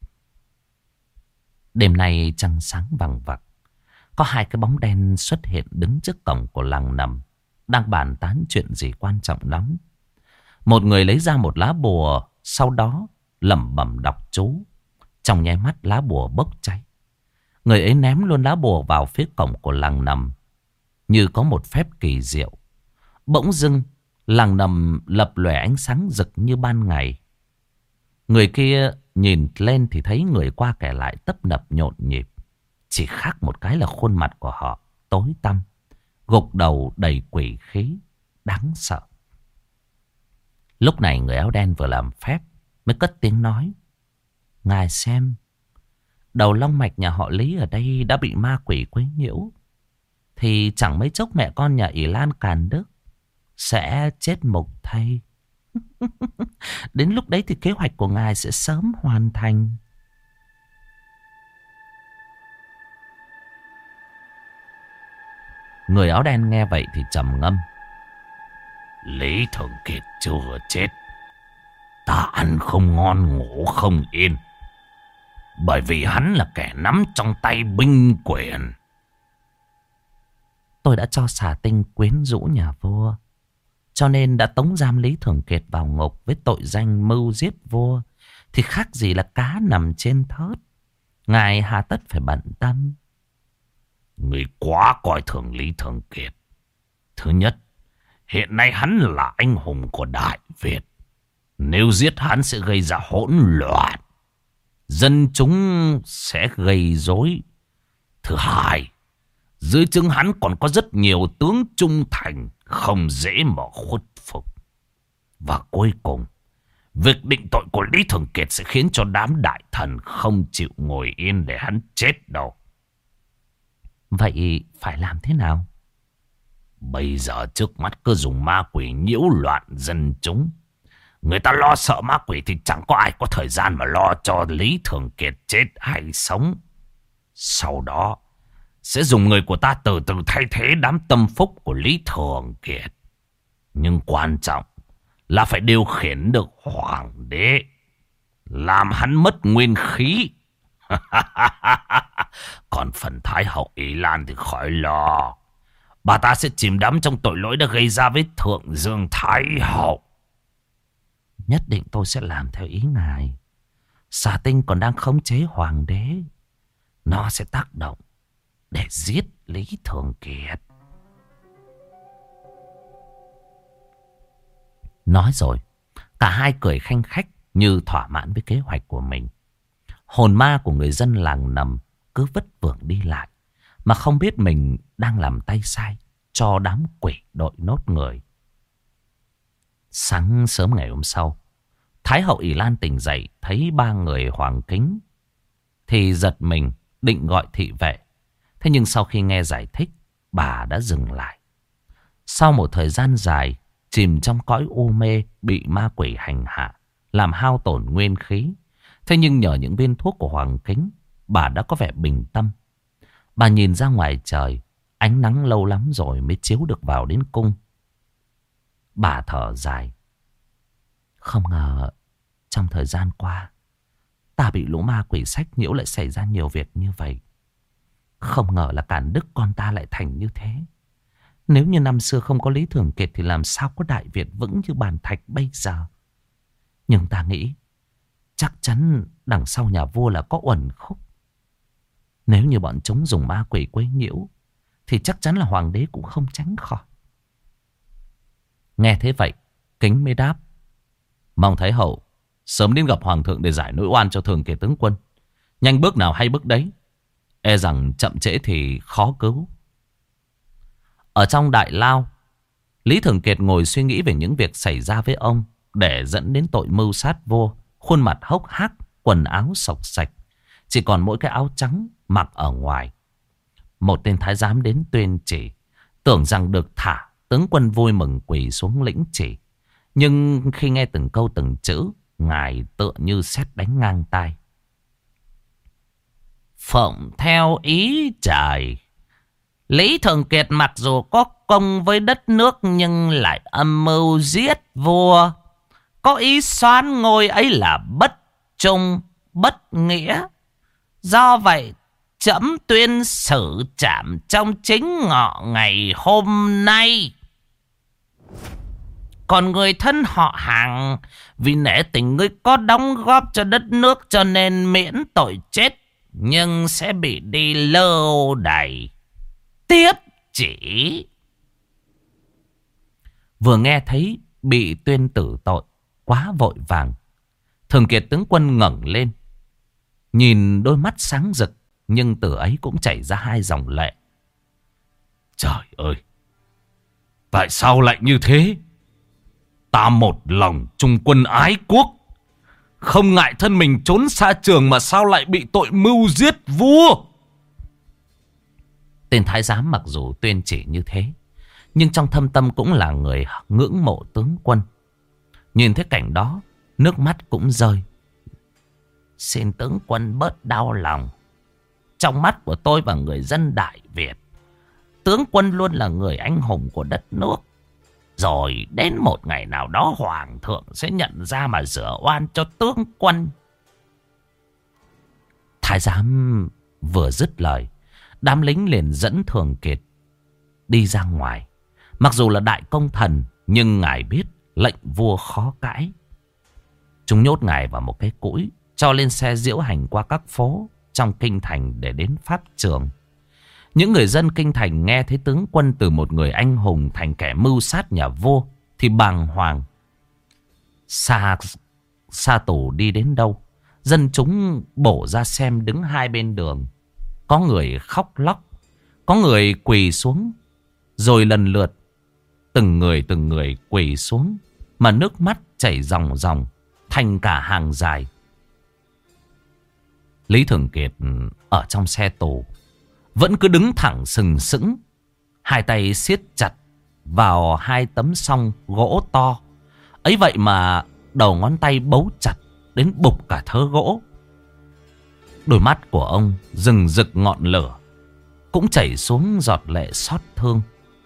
Đêm nay trăng sáng vằng vặc, có hai cái bóng đen xuất hiện đứng trước cổng của làng Nầm, đang bàn tán chuyện gì quan trọng lắm. Một người lấy ra một lá bùa, sau đó lẩm bẩm đọc chú. Trong nháy mắt lá bùa bốc cháy. Người ấy ném luôn lá bùa vào phía cổng của làng Nầm. Như có một phép kỳ diệu, bỗng dưng làng Nầm lập lòe ánh sáng rực như ban ngày. Người kia nhìn lên thì thấy người qua kẻ lại tấp nập nhộn nhịp. Chỉ khác một cái là khuôn mặt của họ tối tăm, gục đầu đầy quỷ khí, đáng sợ. Lúc này người áo đen vừa làm phép mới cất tiếng nói: "Ngài xem, đầu long mạch nhà họ Lý ở đây đã bị ma quỷ quấy nhiễu, thì chẳng mấy chốc mẹ con nhà ỷ Lan Càn Đức sẽ chết mục thay. Đến lúc đấy thì kế hoạch của ngài sẽ sớm hoàn thành." Người áo đen nghe vậy thì trầm ngâm: "Lý Thường Kiệt chưa chết, ta ăn không ngon ngủ không yên, bởi vì hắn là kẻ nắm trong tay binh quyền. Tôi đã cho xà tinh quyến rũ nhà vua, cho nên đã tống giam Lý Thường Kiệt vào ngục với tội danh mưu giết vua, thì khác gì là cá nằm trên thớt. Ngài hà tất phải bận tâm." "Người quá coi thường Lý Thường Kiệt. Thứ nhất, hiện nay hắn là anh hùng của Đại Việt. Nếu giết hắn sẽ gây ra hỗn loạn, dân chúng sẽ gây rối. Thứ hai, dưới trướng hắn còn có rất nhiều tướng trung thành, không dễ mà khuất phục. Và cuối cùng, việc định tội của Lý Thường Kiệt sẽ khiến cho đám đại thần không chịu ngồi yên để hắn chết đâu." "Vậy phải làm thế nào?" "Bây giờ trước mắt cứ dùng ma quỷ nhiễu loạn dân chúng. Người ta lo sợ ma quỷ thì chẳng có ai có thời gian mà lo cho Lý Thường Kiệt chết hay sống. Sau đó sẽ dùng người của ta từ từ thay thế đám tâm phúc của Lý Thường Kiệt. Nhưng quan trọng là phải điều khiển được hoàng đế, làm hắn mất nguyên khí. Còn phần Thái hậu Ý Lan thì khỏi lo. Bà ta sẽ chìm đắm trong tội lỗi đã gây ra với Thượng Dương Thái hậu. Nhất định tôi sẽ làm theo ý ngài. Xà Tinh còn đang khống chế hoàng đế. Nó sẽ tác động để giết Lý Thường Kiệt. Nói rồi, cả hai cười khanh khách như thỏa mãn với kế hoạch của mình. Hồn ma của người dân làng Nầm cứ vất vưởng đi lại, mà không biết mình đang làm tay sai cho đám quỷ đội nốt người. Sáng sớm ngày hôm sau, Thái hậu Ỷ Lan tỉnh dậy thấy ba người Hoàng Kính thì giật mình, định gọi thị vệ. Thế nhưng sau khi nghe giải thích, bà đã dừng lại. Sau một thời gian dài chìm trong cõi u mê, bị ma quỷ hành hạ, làm hao tổn nguyên khí, thế nhưng nhờ những viên thuốc của Hoàng Kính, bà đã có vẻ bình tâm. Bà nhìn ra ngoài trời, ánh nắng lâu lắm rồi mới chiếu được vào đến cung. Bà thở dài. Không ngờ trong thời gian qua ta bị lũ ma quỷ sách nhiễu lại xảy ra nhiều việc như vậy. Không ngờ là Càn Đức con ta lại thành như thế. Nếu như năm xưa không có Lý Thường Kiệt thì làm sao có Đại Việt vững như bàn thạch bây giờ. Nhưng ta nghĩ chắc chắn đằng sau nhà vua là có uẩn khúc. Nếu như bọn chúng dùng ma quỷ quấy nhiễu thì chắc chắn là hoàng đế cũng không tránh khỏi. Nghe thế vậy, Kính mới đáp: mong Thái hậu sớm đến gặp hoàng thượng để giải nỗi oan cho Thường Kiệt tướng quân. Nhanh bước nào hay bước đấy, e rằng chậm trễ thì khó cứu. Ở trong đại lao, Lý Thường Kiệt ngồi suy nghĩ về những việc xảy ra với ông để dẫn đến tội mưu sát vua. Khuôn mặt hốc hác, quần áo xộc xạch, chỉ còn mỗi cái áo trắng mặc ở ngoài. Một tên thái giám đến tuyên chỉ, tưởng rằng được thả, tướng quân vui mừng quỳ xuống lĩnh chỉ. Nhưng khi nghe từng câu từng chữ, ngài tựa như sét đánh ngang tai. Phụng theo ý trời, Lý Thường Kiệt mặc dù có công với đất nước nhưng lại âm mưu giết vua. Có ý xoán ngôi ấy là bất trung, bất nghĩa. Do vậy, trẫm tuyên xử trảm trong chính ngọ ngày hôm nay. Còn người thân họ Hàng, vì nể tình ngươi có đóng góp cho đất nước cho nên miễn tội chết, nhưng sẽ bị đi lưu đày. Tiếp chỉ. Vừa nghe thấy bị tuyên tử tội, quá vội vàng, Thường Kiệt tướng quân ngẩng lên, nhìn đôi mắt sáng rực, nhưng từ ấy cũng chảy ra hai dòng lệ. Trời ơi, tại sao lại như thế? Ta một lòng trung quân ái quốc, không ngại thân mình trốn xa trường mà sao lại bị tội mưu giết vua? Tên thái giám mặc dù tuyên chỉ như thế, nhưng trong thâm tâm cũng là người ngưỡng mộ tướng quân. Nhìn thấy cảnh đó, nước mắt cũng rơi. Xin tướng quân bớt đau lòng. Trong mắt của tôi và người dân Đại Việt, tướng quân luôn là người anh hùng của đất nước. Rồi đến một ngày nào đó hoàng thượng sẽ nhận ra mà rửa oan cho tướng quân. Thái giám vừa dứt lời, đám lính liền dẫn Thường Kiệt đi ra ngoài. Mặc dù là đại công thần, nhưng ngài biết lệnh vua khó cãi. Chúng nhốt ngài vào một cái cũi, cho lên xe diễu hành qua các phố trong kinh thành để đến pháp trường. Những người dân kinh thành nghe thấy tướng quân từ một người anh hùng thành kẻ mưu sát nhà vua thì bàng hoàng. Xa tù đi đến đâu, dân chúng bổ ra xem đứng hai bên đường. Có người khóc lóc, có người quỳ xuống, rồi lần lượt từng người quỳ xuống, mà nước mắt chảy ròng ròng thành cả hàng dài. Lý Thường Kiệt ở trong xe tù vẫn cứ đứng thẳng sừng sững, hai tay siết chặt vào hai tấm song gỗ to. Ấy vậy mà đầu ngón tay bấu chặt đến bục cả thớ gỗ. Đôi mắt của ông rừng rực ngọn lửa, cũng chảy xuống giọt lệ xót thương.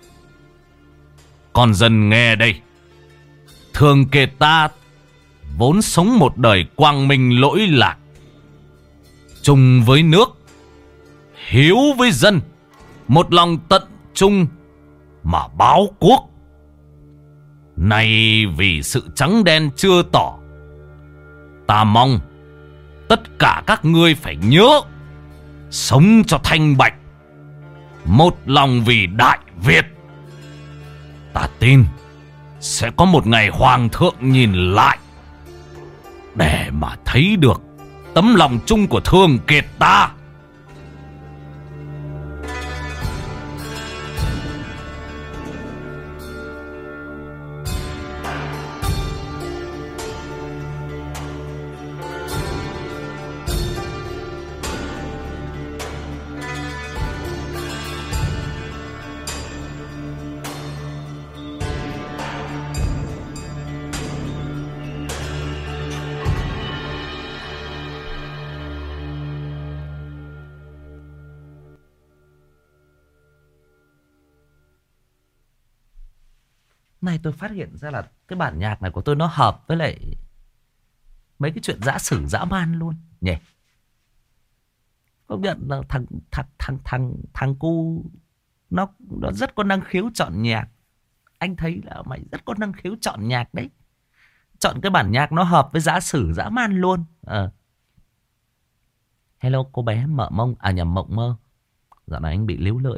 Con dân nghe đây. Thường Kiệt ta vốn sống một đời quang minh lỗi lạc, chung với nước, hiếu với dân, một lòng tận trung mà báo quốc. Nay vì sự trắng đen chưa tỏ, ta mong tất cả các ngươi phải nhớ sống cho thanh bạch, một lòng vì Đại Việt. Ta tin sẽ có một ngày hoàng thượng nhìn lại để mà thấy được tấm lòng chung của Thường Kiệt ta. Này tôi phát hiện ra là cái bản nhạc này của tôi nó hợp với lại mấy cái chuyện dã sử dã man luôn nhỉ. Công nhận là thằng cu nó rất có năng khiếu chọn nhạc. Anh thấy là mày rất có năng khiếu chọn nhạc đấy. Chọn cái bản nhạc nó hợp với dã sử dã man luôn. Hello cô bé mợ mông, à nhầm mộng mơ. Dạo này anh bị líu lưỡi.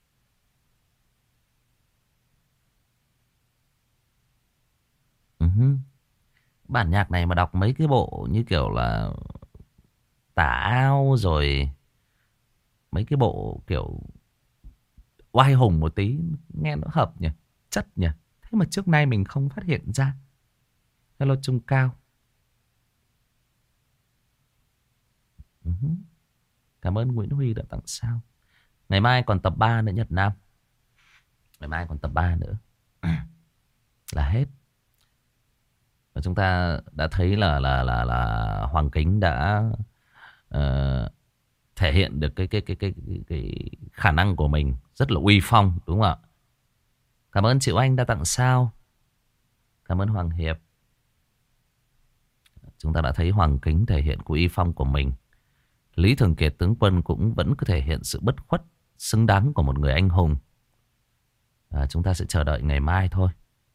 Bản nhạc này mà đọc mấy cái bộ như kiểu là Tà Ao rồi mấy cái bộ kiểu oai hùng một tí, nghe nó hợp nhỉ, chất nhỉ. Thế mà trước nay mình không phát hiện ra. Hello Trung Cao. Cảm ơn Nguyễn Huy đã tặng sao. Ngày mai còn tập 3 nữa Nhật Nam. Ngày mai còn tập 3 nữa là hết. Và chúng ta đã thấy là Hoàng Kính đã thể hiện được cái khả năng của mình rất là uy phong, đúng không ạ? Cảm ơn Triệu Anh đã tặng sao. Cảm ơn Hoàng Hiệp. Chúng ta đã thấy Hoàng Kính thể hiện của uy phong của mình. Lý Thường Kiệt tướng quân cũng vẫn cứ thể hiện sự bất khuất xứng đáng của một người anh hùng. Chúng ta sẽ chờ đợi ngày mai thôi.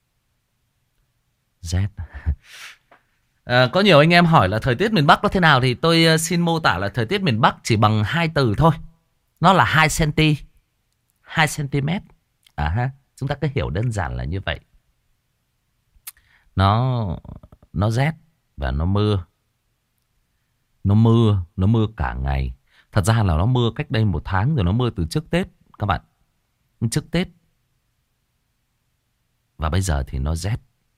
Z. Có nhiều anh em hỏi là thời tiết miền Bắc nó thế nào, thì tôi xin mô tả là thời tiết miền Bắc chỉ bằng 2 từ thôi. Nó là 2 cm. 2 cm. Chúng ta cứ hiểu đơn giản là như vậy. Nó rét và nó mưa. Nó mưa cả ngày. Thật ra là nó mưa cách đây 1 tháng rồi, nó mưa từ trước Tết các bạn. Trước Tết. Và bây giờ thì nó rét.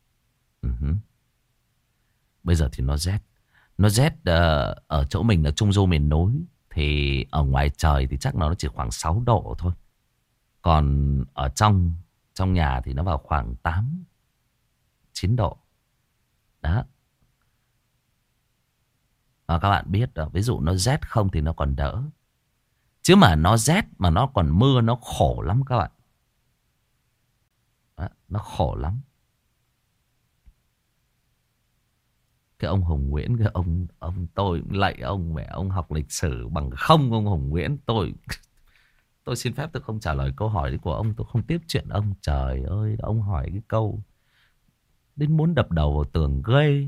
Bây giờ thì nó rét. Nó rét ở chỗ mình là Trung Du miền núi. Thì ở ngoài trời thì chắc nó chỉ khoảng 6 độ thôi. Còn ở trong nhà thì nó vào khoảng 8, 9 độ. Đó. Và các bạn biết đó, ví dụ nó rét không thì nó còn đỡ. Chứ mà nó rét mà nó còn mưa, nó khổ lắm các bạn. Đó, nó khổ lắm. Cái ông Hùng Nguyễn, cái ông tôi lạy ông mẹ, ông học lịch sử bằng không ông Hùng Nguyễn. Tôi xin phép tôi không trả lời câu hỏi của ông, tôi không tiếp chuyện ông. Trời ơi, ông hỏi cái câu đến muốn đập đầu vào tường ghê.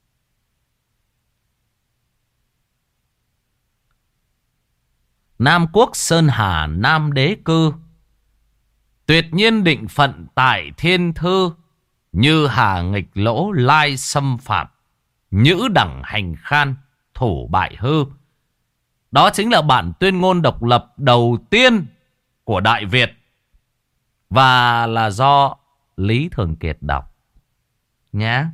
Nam quốc sơn hà nam đế cư, tuyệt nhiên định phận tại thiên thư. Như hà nghịch lỗ lai xâm phạm, nhữ đẳng hành khan thủ bại hư. Đó chính là bản tuyên ngôn độc lập đầu tiên của Đại Việt. Và là do Lý Thường Kiệt đọc nhá.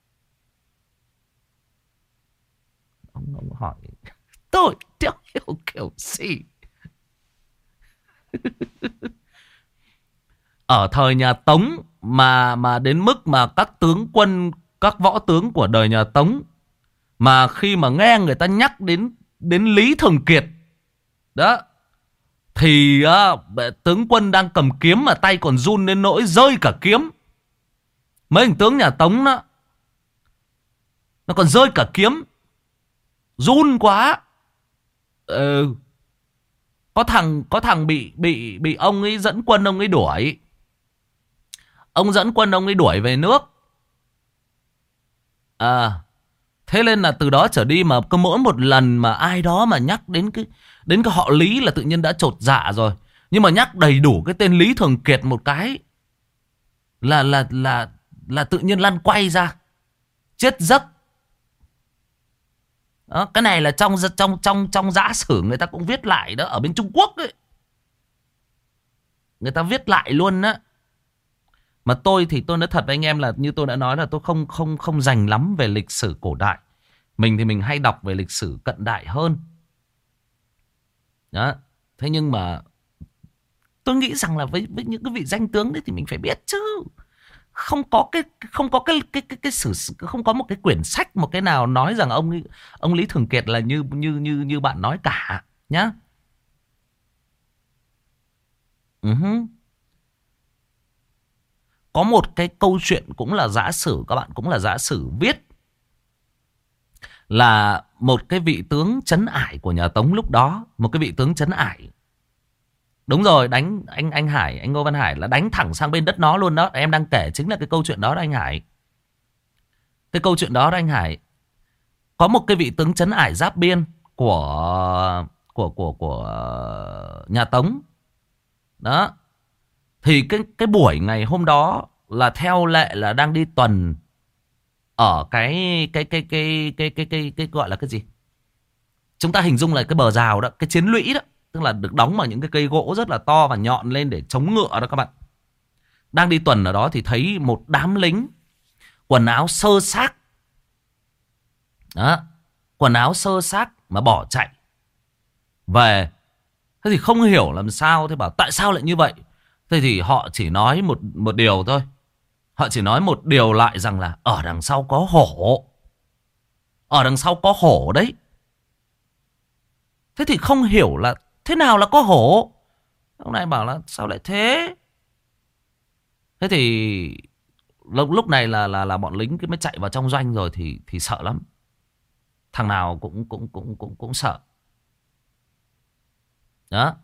Ông hỏi tôi theo hiểu kiểu gì. Ở thời nhà Tống mà đến mức mà các tướng quân, các võ tướng của đời nhà Tống mà khi mà nghe người ta nhắc đến Lý Thường Kiệt đó Thì tướng quân đang cầm kiếm mà tay còn run đến nỗi rơi cả kiếm. Mấy anh tướng nhà Tống nó còn rơi cả kiếm. Run quá. Có thằng bị ông ấy dẫn quân ông ấy đuổi. Ông dẫn quân ông ấy đuổi về nước. Thế nên là từ đó trở đi mà cứ mỗi một lần mà ai đó mà nhắc đến cái họ Lý là tự nhiên đã chột dạ rồi. Nhưng mà nhắc đầy đủ cái tên Lý Thường Kiệt một cái là tự nhiên lăn quay ra. Chết giấc. Đó, cái này là trong giả sử người ta cũng viết lại đó, ở bên Trung Quốc ấy. Người ta viết lại luôn á. Mà tôi thì tôi nói thật với anh em là như tôi đã nói là tôi không dành lắm về lịch sử cổ đại. Mình thì mình hay đọc về lịch sử cận đại hơn. Đó. Thế nhưng mà tôi nghĩ rằng là với những cái vị danh tướng đấy thì mình phải biết chứ. Không có cái sử, không có một cái quyển sách, một cái nào nói rằng ông Lý Thường Kiệt là như bạn nói cả nhá. Có một cái câu chuyện cũng là giả sử, các bạn, cũng là giả sử viết là một cái vị tướng trấn ải của nhà Tống lúc đó, một cái vị tướng trấn ải. Đúng rồi, đánh anh Hải, anh Ngô Văn Hải là đánh thẳng sang bên đất nó luôn đó. Em đang kể chính là cái câu chuyện đó anh Hải. Cái câu chuyện đó anh Hải. Có một cái vị tướng trấn ải giáp biên của nhà Tống. Đó. Thì cái buổi ngày hôm đó là theo lệ là đang đi tuần ở cái gọi là cái gì? Chúng ta hình dung là cái bờ rào đó, cái chiến lũy đó, tức là được đóng bằng những cái cây gỗ rất là to và nhọn lên để chống ngựa đó các bạn. Đang đi tuần ở đó thì thấy một đám lính quần áo sơ xác. Đó, quần áo sơ xác mà bỏ chạy về. Thế thì không hiểu làm sao, thế bảo tại sao lại như vậy? Thế thì họ chỉ nói một điều thôi. Họ chỉ nói một điều lại rằng là ở đằng sau có hổ. Ở đằng sau có hổ đấy. Thế thì không hiểu là thế nào là có hổ. Ông này bảo là sao lại thế? Thế thì lúc này là bọn lính cứ mới chạy vào trong doanh rồi thì sợ lắm. Thằng nào cũng sợ. Đó.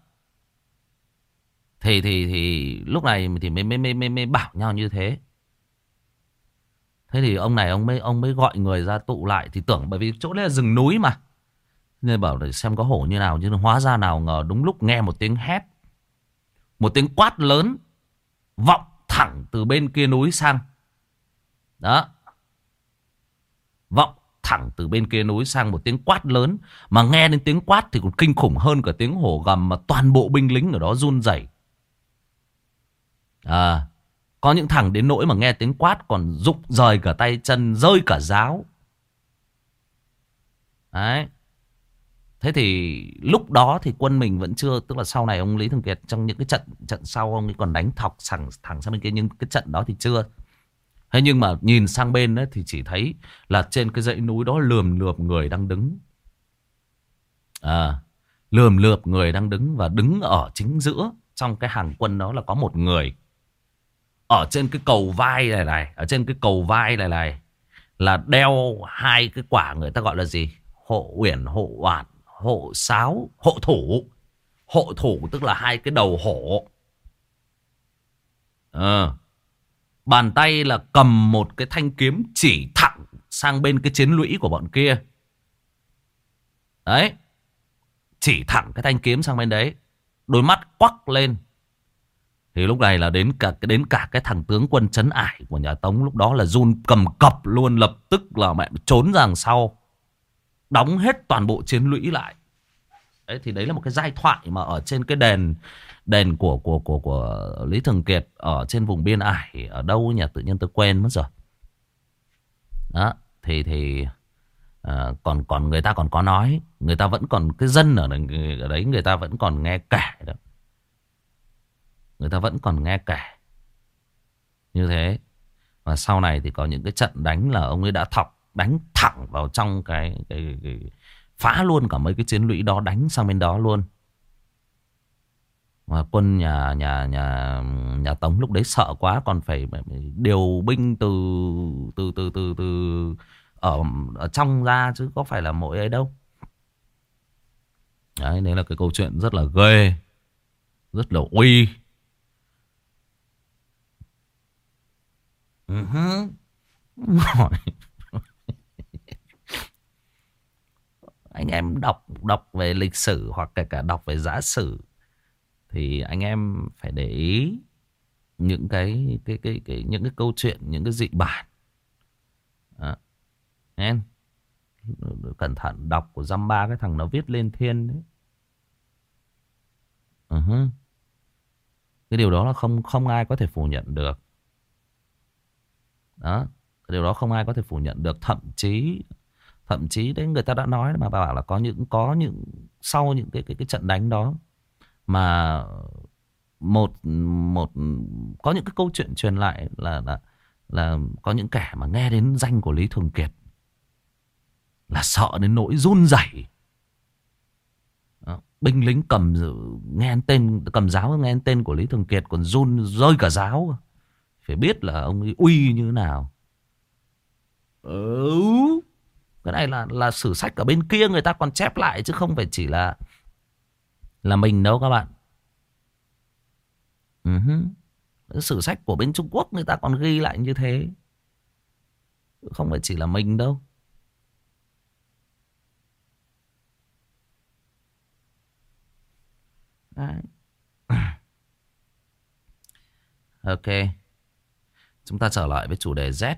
Thì lúc này thì mới bảo nhau như thế. Thế thì ông này ông mới gọi người ra tụ lại, thì tưởng bởi vì chỗ đấy là rừng núi mà, nên bảo để xem có hổ như nào, nhưng hóa ra nào ngờ đúng lúc nghe một tiếng hét, một tiếng quát lớn vọng thẳng từ bên kia núi sang. Đó. Vọng thẳng từ bên kia núi sang một tiếng quát lớn, mà nghe đến tiếng quát thì còn kinh khủng hơn cả tiếng hổ gầm, mà toàn bộ binh lính ở đó run rẩy. Có những thằng đến nỗi mà nghe tiếng quát còn rụng rời cả tay chân, rơi cả giáo. Đấy. Thế thì lúc đó thì quân mình vẫn chưa, tức là sau này ông Lý Thường Kiệt trong những cái trận sau ông ấy còn đánh thọc thẳng sang bên kia, nhưng cái trận đó thì chưa. Thế nhưng mà nhìn sang bên ấy, thì chỉ thấy là trên cái dãy núi đó lườm người đang đứng. Lườm người đang đứng, và đứng ở chính giữa trong cái hàng quân đó là có một người. Ở trên cái cầu vai này, ở trên cái cầu vai này là đeo hai cái quả người ta gọi là gì? Hộ uyển, hộ oản, hộ sáo, hộ thủ. Hộ thủ tức là hai cái đầu hổ. Bàn tay là cầm một cái thanh kiếm chỉ thẳng sang bên cái chiến lũy của bọn kia. Đấy. Chỉ thẳng cái thanh kiếm sang bên đấy. Đôi mắt quắc lên. Thì lúc này là đến cả cái thằng tướng quân trấn ải của nhà Tống lúc đó là run cầm cập luôn, lập tức là mẹ trốn ra đằng sau, đóng hết toàn bộ chiến lũy lại. Đấy, thì đấy là một cái giai thoại mà ở trên cái đền của Lý Thường Kiệt ở trên vùng biên ải ở đâu nhỉ, tự nhiên tôi quên mất rồi. Đó, thì còn người ta còn có nói, người ta vẫn còn cái dân ở đấy người ta vẫn còn nghe kể đó. Người ta vẫn còn nghe kể như thế. Và sau này thì có những cái trận đánh là ông ấy đã đánh thẳng vào trong cái phá luôn cả mấy cái chiến lũy đó, đánh sang bên đó luôn. Mà quân nhà Tống lúc đấy sợ quá, còn phải điều binh từ từ từ từ từ ở trong ra, chứ có phải là mỗi ấy đâu. Đấy, đấy là cái câu chuyện rất là ghê, rất là uy. Hỏi anh em đọc đọc về lịch sử hoặc kể cả đọc về giả sử thì anh em phải để ý những những cái câu chuyện, những cái dị bản. Đó. Em cẩn thận đọc của dăm ba cái thằng nó viết lên thiên đấy. Cái điều đó là không ai có thể phủ nhận được. Đó, cái điều đó không ai có thể phủ nhận được. Thậm chí đấy, người ta đã nói mà, bảo là có những sau những cái trận đánh đó mà một một có những cái câu chuyện truyền lại là có những kẻ mà nghe đến danh của Lý Thường Kiệt là sợ đến nỗi run rẩy. Binh lính cầm giáo nghe tên của Lý Thường Kiệt còn run rơi cả giáo. Phải biết là ông ấy uy như thế nào. Cái này là sử sách ở bên kia người ta còn chép lại, chứ không phải chỉ là mình đâu các bạn. Sử sách của bên Trung Quốc người ta còn ghi lại như thế, không phải chỉ là mình đâu. Đấy. Ok, chúng ta trở lại với chủ đề Z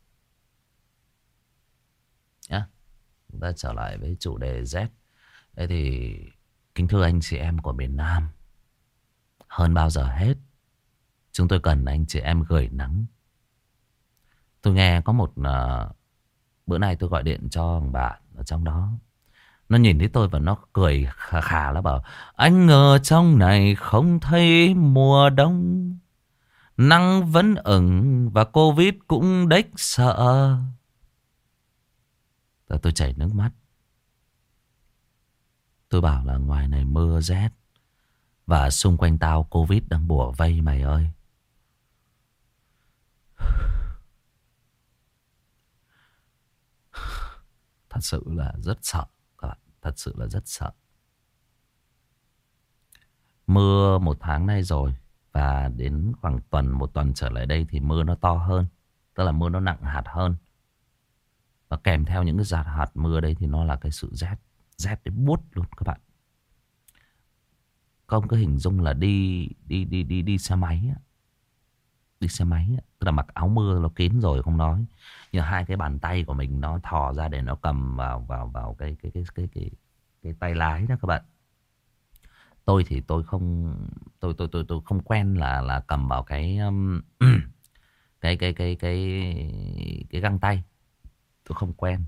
nhá. Chúng ta trở lại với chủ đề Z. Thế thì kính thưa anh chị em của miền Nam, hơn bao giờ hết chúng tôi cần anh chị em gửi nắng. Tôi nghe có một bữa nay tôi gọi điện cho thằng bạn ở trong đó. Nó nhìn thấy tôi và nó cười khà khà, nó bảo: anh ngờ trong này không thấy mùa đông, nắng vẫn ửng và Covid cũng đếch sợ. Tôi chảy nước mắt. Tôi bảo là ngoài này mưa rét và xung quanh tao Covid đang bủa vây mày ơi. Thật sự là rất sợ các bạn. Thật sự là rất sợ. Mưa một tháng nay rồi, và đến khoảng một tuần trở lại đây thì mưa nó to hơn. Tức là mưa nó nặng hạt hơn. Và kèm theo những cái giạt hạt mưa đấy thì nó là cái sự rét. Rét đến buốt luôn các bạn. Các ông cứ hình dung là đi xe máy á. Đi xe máy á. Tức là mặc áo mưa nó kín rồi không nói. Nhưng hai cái bàn tay của mình nó thò ra để nó cầm vào cái tay lái đó các bạn. Tôi thì tôi không quen là cầm vào cái găng tay. Tôi không quen.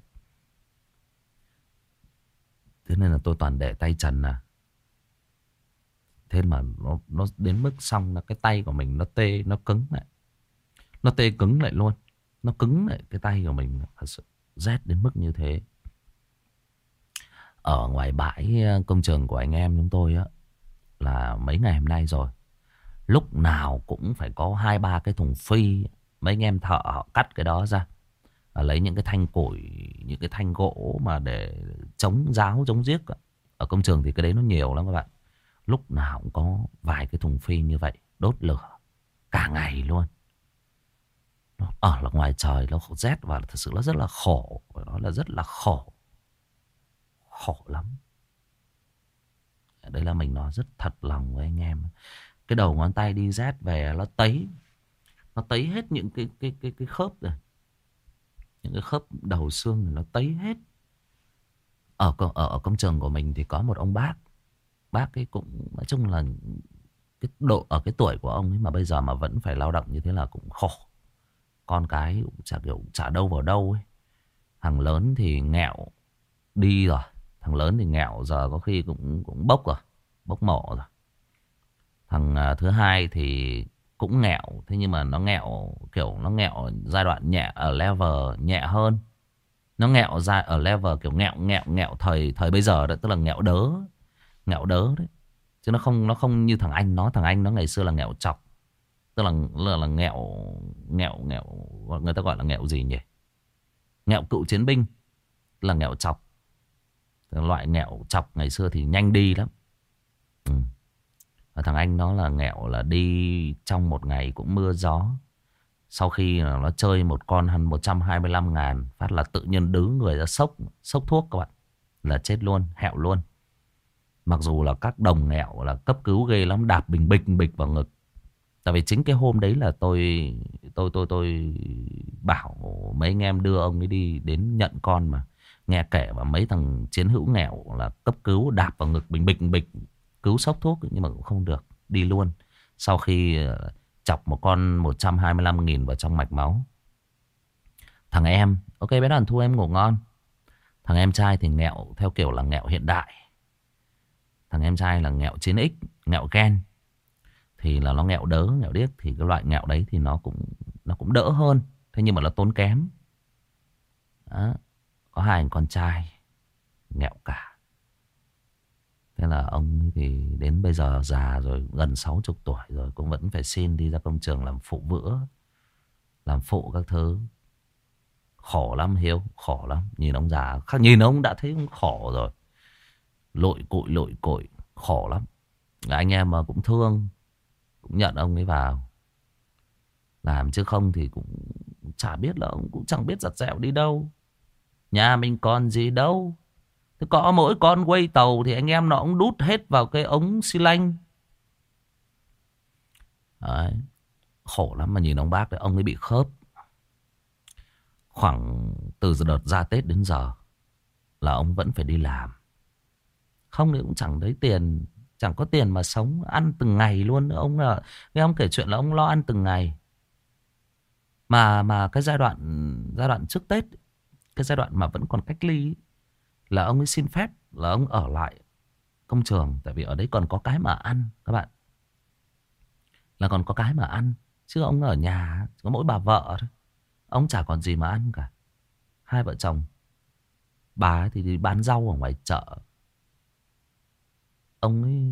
Thế nên là tôi toàn để tay trần à. Thế mà nó đến mức xong là cái tay của mình nó tê, nó cứng lại. Nó tê cứng lại luôn. Nó cứng lại cái tay của mình. Thật sự rét đến mức như thế. Ở ngoài bãi công trường của anh em chúng tôi á, là mấy ngày hôm nay rồi, lúc nào cũng phải có 2-3 cái thùng phi. Mấy anh em thợ họ cắt cái đó ra, lấy những cái thanh củi, những cái thanh gỗ mà để chống giáo, chống giếc. Ở công trường thì cái đấy nó nhiều lắm các bạn. Lúc nào cũng có vài cái thùng phi như vậy, đốt lửa cả ngày luôn. Nó ở là ngoài trời nó rét và thật sự nó rất là khổ. Nó là rất là khổ. Khổ lắm. Đây là mình nói rất thật lòng với anh em. Cái đầu ngón tay đi rét về nó tấy hết những cái khớp rồi. Những cái khớp đầu xương thì nó tấy hết. Ở công trường của mình thì có một ông bác. Bác ấy cũng nói chung là ở cái tuổi của ông ấy mà bây giờ mà vẫn phải lao động như thế là cũng khổ. Con cái cũng chả đâu vào đâu ấy. Thằng lớn thì nghẹo đi rồi. Thằng lớn thì nghẹo giờ có khi cũng bốc rồi. Bốc mộ rồi. Thằng thứ hai thì cũng nghẹo. Thế nhưng mà nó nghẹo kiểu nó nghẹo giai đoạn nhẹ, ở level nhẹ hơn. Nó nghẹo ra ở level kiểu nghẹo thời bây giờ đó. Tức là nghẹo đớ đấy. Chứ nó không như thằng anh nó. Thằng anh nó ngày xưa là nghèo chọc. Tức là nghèo, nghèo, người ta gọi là nghèo gì nhỉ? Nghèo cựu chiến binh. Là nghèo chọc. Loại nghèo chọc ngày xưa thì nhanh đi lắm. Và thằng anh nó là nghèo là đi trong một ngày cũng mưa gió. Sau khi nó chơi một con 125.000 phát là tự nhiên đứ người ra sốc thuốc các bạn. Là chết luôn, hẹo luôn. Mặc dù là các đồng nghèo là cấp cứu ghê lắm, đạp bình bịch vào ngực. Tại vì chính cái hôm đấy là tôi bảo mấy anh em đưa ông ấy đi đến nhận con mà. Nghe kể và mấy thằng chiến hữu nghèo là cấp cứu đạp vào ngực bình bịch cứu sốc thuốc nhưng mà cũng không được, đi luôn. Sau khi chọc một con 125.000 vào trong mạch máu. Thằng em, ok bé Đoàn Thu em ngủ ngon. Thằng em trai thì nghèo theo kiểu là nghèo hiện đại. Thằng em trai là nghèo 9X, nghèo gen. Thì là nó nghèo đớ, nghèo điếc. Thì cái loại nghèo đấy thì nó cũng đỡ hơn. Thế nhưng mà nó tốn kém. Đó. Có hai anh con trai nghèo cả. Thế là ông thì đến bây giờ già rồi, gần 60 tuổi rồi, cũng vẫn phải xin đi ra công trường làm phụ vữa, làm phụ các thứ. Khổ lắm Hiếu, khổ lắm. Nhìn ông già, nhìn ông đã thấy ông khổ rồi. Lội cội, khổ lắm. Anh em mà cũng thương, cũng nhận ông ấy vào làm, chứ không thì cũng chả biết là ông cũng chẳng biết giặt dẹo đi đâu. Nhà mình còn gì đâu. Thế có mỗi con quay tàu thì anh em nó cũng đút hết vào cái ống xi lanh. Đấy. Khổ lắm mà nhìn ông bác đấy, ông ấy bị khớp. Khoảng từ đợt ra Tết đến giờ là ông vẫn phải đi làm. Không thì cũng chẳng thấy tiền, chẳng có tiền mà sống, ăn từng ngày luôn. Ông là nghe ông kể chuyện là ông lo ăn từng ngày. Mà cái giai đoạn trước Tết, cái giai đoạn mà vẫn còn cách ly ấy, là ông ấy xin phép là ông ở lại công trường. Tại vì ở đấy còn có cái mà ăn các bạn. Là còn có cái mà ăn. Chứ ông ở nhà có mỗi bà vợ thôi. Ông chả còn gì mà ăn cả. Hai vợ chồng. Bà ấy thì đi bán rau ở ngoài chợ. Ông ấy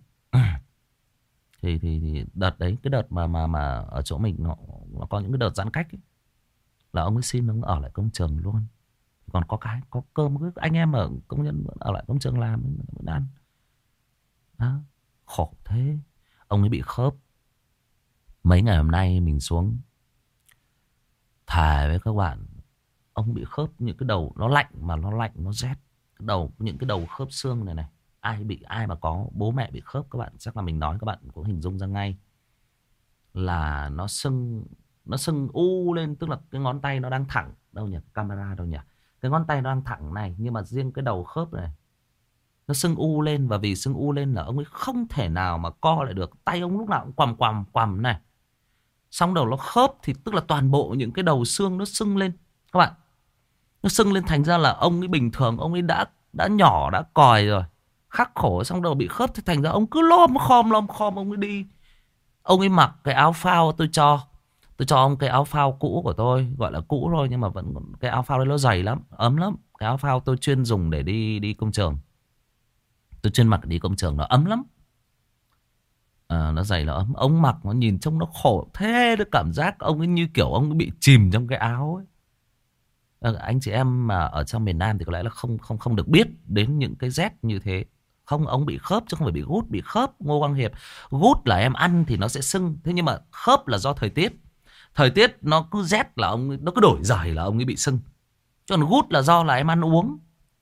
thì đợt đấy, cái đợt mà ở chỗ mình nó có những cái đợt giãn cách ấy, là ông ấy xin ông ở lại công trường luôn. Còn có cái có cơm, anh em ở công nhân ở lại công trường làm vẫn ăn. Đó, khổ thế. Ông ấy bị khớp. Mấy ngày hôm nay mình xuống thề với các bạn, ông bị khớp, những cái đầu nó lạnh, mà nó lạnh nó rét. Cái đầu, những cái đầu khớp xương này này, ai mà có bố mẹ bị khớp các bạn, chắc là mình nói các bạn cũng hình dung ra ngay là nó sưng u lên. Tức là cái ngón tay nó đang thẳng, đâu nhỉ, camera đâu nhỉ, cái ngón tay nó đang thẳng này, nhưng mà riêng cái đầu khớp này nó sưng u lên. Và vì sưng u lên là ông ấy không thể nào mà co lại được, tay ông lúc nào cũng quằm này. Xong đầu nó khớp thì tức là toàn bộ những cái đầu xương nó sưng lên các bạn. Nó sưng lên, thành ra là ông ấy bình thường ông ấy đã nhỏ đã còi rồi, khắc khổ, xong đầu bị khớp thì thành ra ông cứ lom khom ông ấy đi. Ông ấy mặc cái áo phao tôi cho ông cái áo phao cũ của tôi, gọi là cũ thôi nhưng mà vẫn cái áo phao đấy nó dày lắm, ấm lắm. Cái áo phao tôi chuyên dùng để đi công trường, tôi chuyên mặc đi công trường, nó ấm lắm. Nó dày nó ấm. Ông mặc nó nhìn trông nó khổ thế, nó cảm giác ông ấy như kiểu ông ấy bị chìm trong cái áo ấy. Anh chị em mà ở trong miền Nam thì có lẽ là không được biết đến những cái rét như thế. Không, ông bị khớp chứ không phải bị gút. Bị khớp Ngô Quang Hiệp, gút là em ăn thì nó sẽ sưng. Thế nhưng mà khớp là do thời tiết. Thời tiết nó cứ rét là nó cứ đổi giày là ông ấy bị sưng. Chứ còn gút là do là em ăn uống.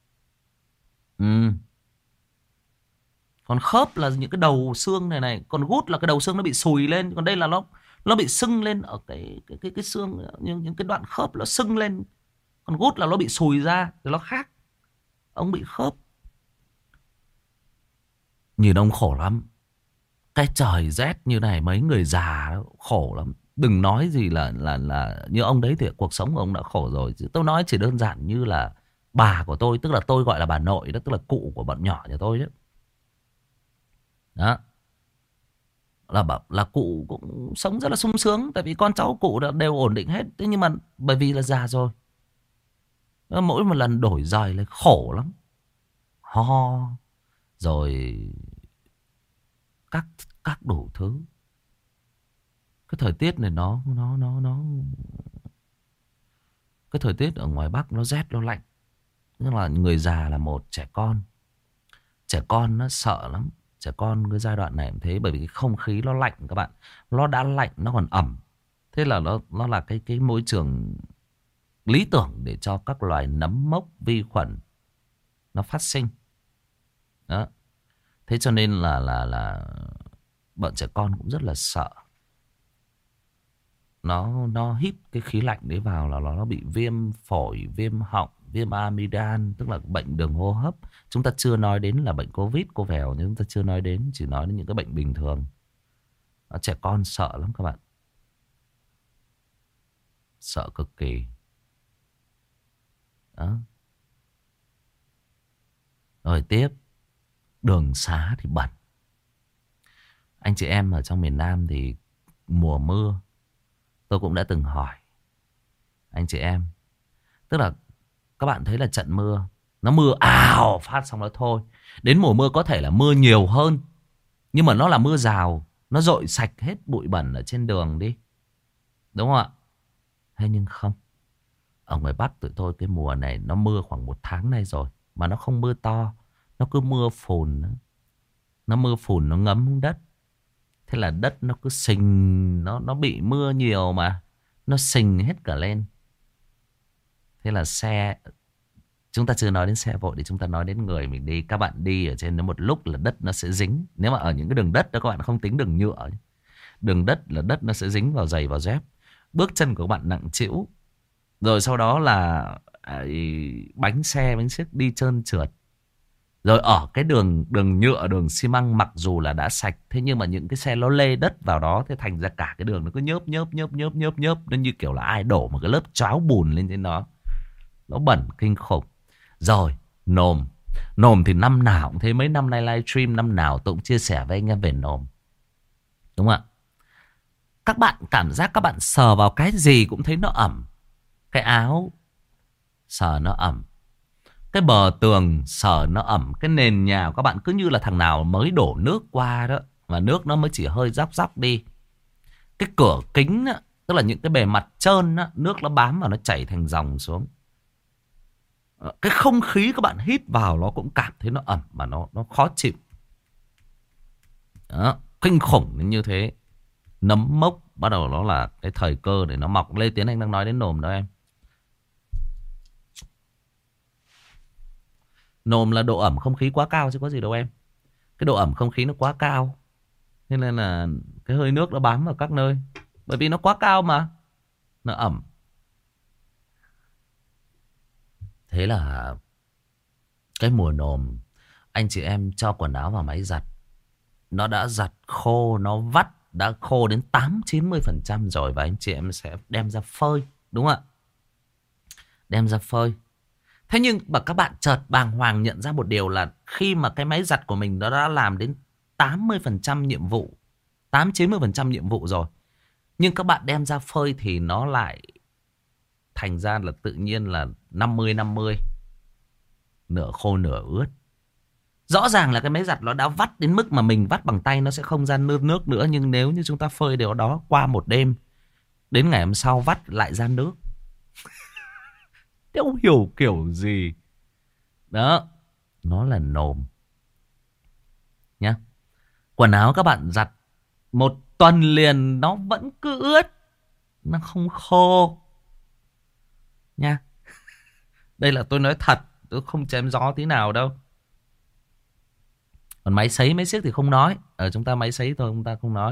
Còn khớp là những cái đầu xương này này. Còn gút là cái đầu xương nó bị sùi lên. Còn đây là nó bị sưng lên ở cái xương, những cái đoạn khớp nó sưng lên. Còn gút là nó bị sùi ra thì nó khác. Ông bị khớp. Nhìn ông khổ lắm. Cái trời rét như này mấy người già đó, khổ lắm. Đừng nói gì là như ông đấy thì cuộc sống của ông đã khổ rồi. Tôi nói chỉ đơn giản như là bà của tôi, tức là tôi gọi là bà nội đó, tức là cụ của bọn nhỏ nhà tôi đấy. Đó. Là cụ cũng sống rất là sung sướng. Tại vì con cháu cụ đều ổn định hết. Thế nhưng mà bởi vì là già rồi, mỗi một lần đổi giày là khổ lắm. Ho. Rồi các các đủ thứ. Cái thời tiết này nó cái thời tiết ở ngoài Bắc nó rét nó lạnh. Nhưng mà người già là một, trẻ con nó sợ lắm. Trẻ con cái giai đoạn này cũng thế, bởi vì cái không khí nó lạnh các bạn. Nó đã lạnh nó còn ẩm. Thế là nó là cái môi trường lý tưởng để cho các loài nấm mốc vi khuẩn nó phát sinh. Đó. Thế cho nên là bọn trẻ con cũng rất là sợ. Nó hít cái khí lạnh đấy vào là nó bị viêm phổi, viêm họng, viêm amidan, tức là bệnh đường hô hấp. Chúng ta chưa nói đến là bệnh Covid, cô vèo, nhưng chúng ta chưa nói đến, chỉ nói đến những cái bệnh bình thường. Trẻ con sợ lắm các bạn. Sợ cực kỳ. Đó. Rồi tiếp, đường xá thì bẩn. Anh chị em ở trong miền Nam thì mùa mưa, tôi cũng đã từng hỏi anh chị em. Tức là các bạn thấy là trận mưa, nó mưa ào phát xong đó thôi. Đến mùa mưa có thể là mưa nhiều hơn, nhưng mà nó là mưa rào, nó dội sạch hết bụi bẩn ở trên đường đi. Đúng không ạ? Thế nhưng không. Ở ngoài Bắc tụi tôi cái mùa này nó mưa khoảng 1 tháng nay rồi. Mà nó không mưa to, nó cứ mưa phùn. Nó mưa phùn nó ngấm xuống đất. Thế là đất nó cứ sình, nó bị mưa nhiều mà nó sình hết cả lên. Thế là xe, chúng ta chưa nói đến xe vội thì chúng ta nói đến người mình đi. Các bạn đi ở trên nó một lúc là đất nó sẽ dính. Nếu mà ở những cái đường đất đó các bạn không tính đường nhựa, đường đất là đất nó sẽ dính vào giày vào dép. Bước chân của các bạn nặng trĩu. Rồi sau đó là bánh xe bánh xích đi trơn trượt. Rồi ở cái đường nhựa, đường xi măng mặc dù là đã sạch, thế nhưng mà những cái xe nó lê đất vào đó, thế thành ra cả cái đường nó cứ nhớp. Nó như kiểu là ai đổ một cái lớp cháo bùn lên trên nó. Nó bẩn kinh khủng. Rồi nồm. Nồm thì năm nào cũng thế. Mấy năm nay livestream năm nào tôi cũng chia sẻ với anh em về nồm. Đúng không ạ? Các bạn cảm giác các bạn sờ vào cái gì cũng thấy nó ẩm. Cái áo sờ nó ẩm, cái bờ tường sờ nó ẩm, cái nền nhà của các bạn cứ như là thằng nào mới đổ nước qua đó, và nước nó mới chỉ hơi róc đi. Cái cửa kính đó, tức là những cái bề mặt trơn đó, nước nó bám vào nó chảy thành dòng xuống. Cái không khí các bạn hít vào nó cũng cảm thấy nó ẩm mà nó khó chịu. Đó, kinh khủng đến như thế. Nấm mốc bắt đầu nó là cái thời cơ để nó mọc. Lê Tiến Anh đang nói đến nồm đó em. Nồm là độ ẩm không khí quá cao chứ có gì đâu em. Cái độ ẩm không khí nó quá cao, nên là cái hơi nước nó bám vào các nơi. Bởi vì nó quá cao mà, nó ẩm. Thế là cái mùa nồm, anh chị em cho quần áo vào máy giặt, nó đã giặt khô, nó vắt, đã khô đến 80-90% rồi. Và anh chị em sẽ đem ra phơi. Đúng không ạ? Đem ra phơi. Thế nhưng mà các bạn chợt bàng hoàng nhận ra một điều là khi mà cái máy giặt của mình nó đã làm đến 80% nhiệm vụ, 80-90% nhiệm vụ rồi, nhưng các bạn đem ra phơi thì nó lại thành ra là tự nhiên là 50-50, nửa khô nửa ướt. Rõ ràng là cái máy giặt nó đã vắt đến mức mà mình vắt bằng tay nó sẽ không ra nước nữa. Nhưng nếu như chúng ta phơi điều đó qua một đêm, đến ngày hôm sau vắt lại ra nước. Không hiểu kiểu gì. Đó, nó là nồm nhá. Quần áo các bạn giặt 1 tuần liền nó vẫn cứ ướt, nó không khô nha. Đây là tôi nói thật, tôi không chém gió tí nào đâu. Còn máy sấy máy xiếc thì không nói. Ở chúng ta máy sấy thôi, chúng ta không nói.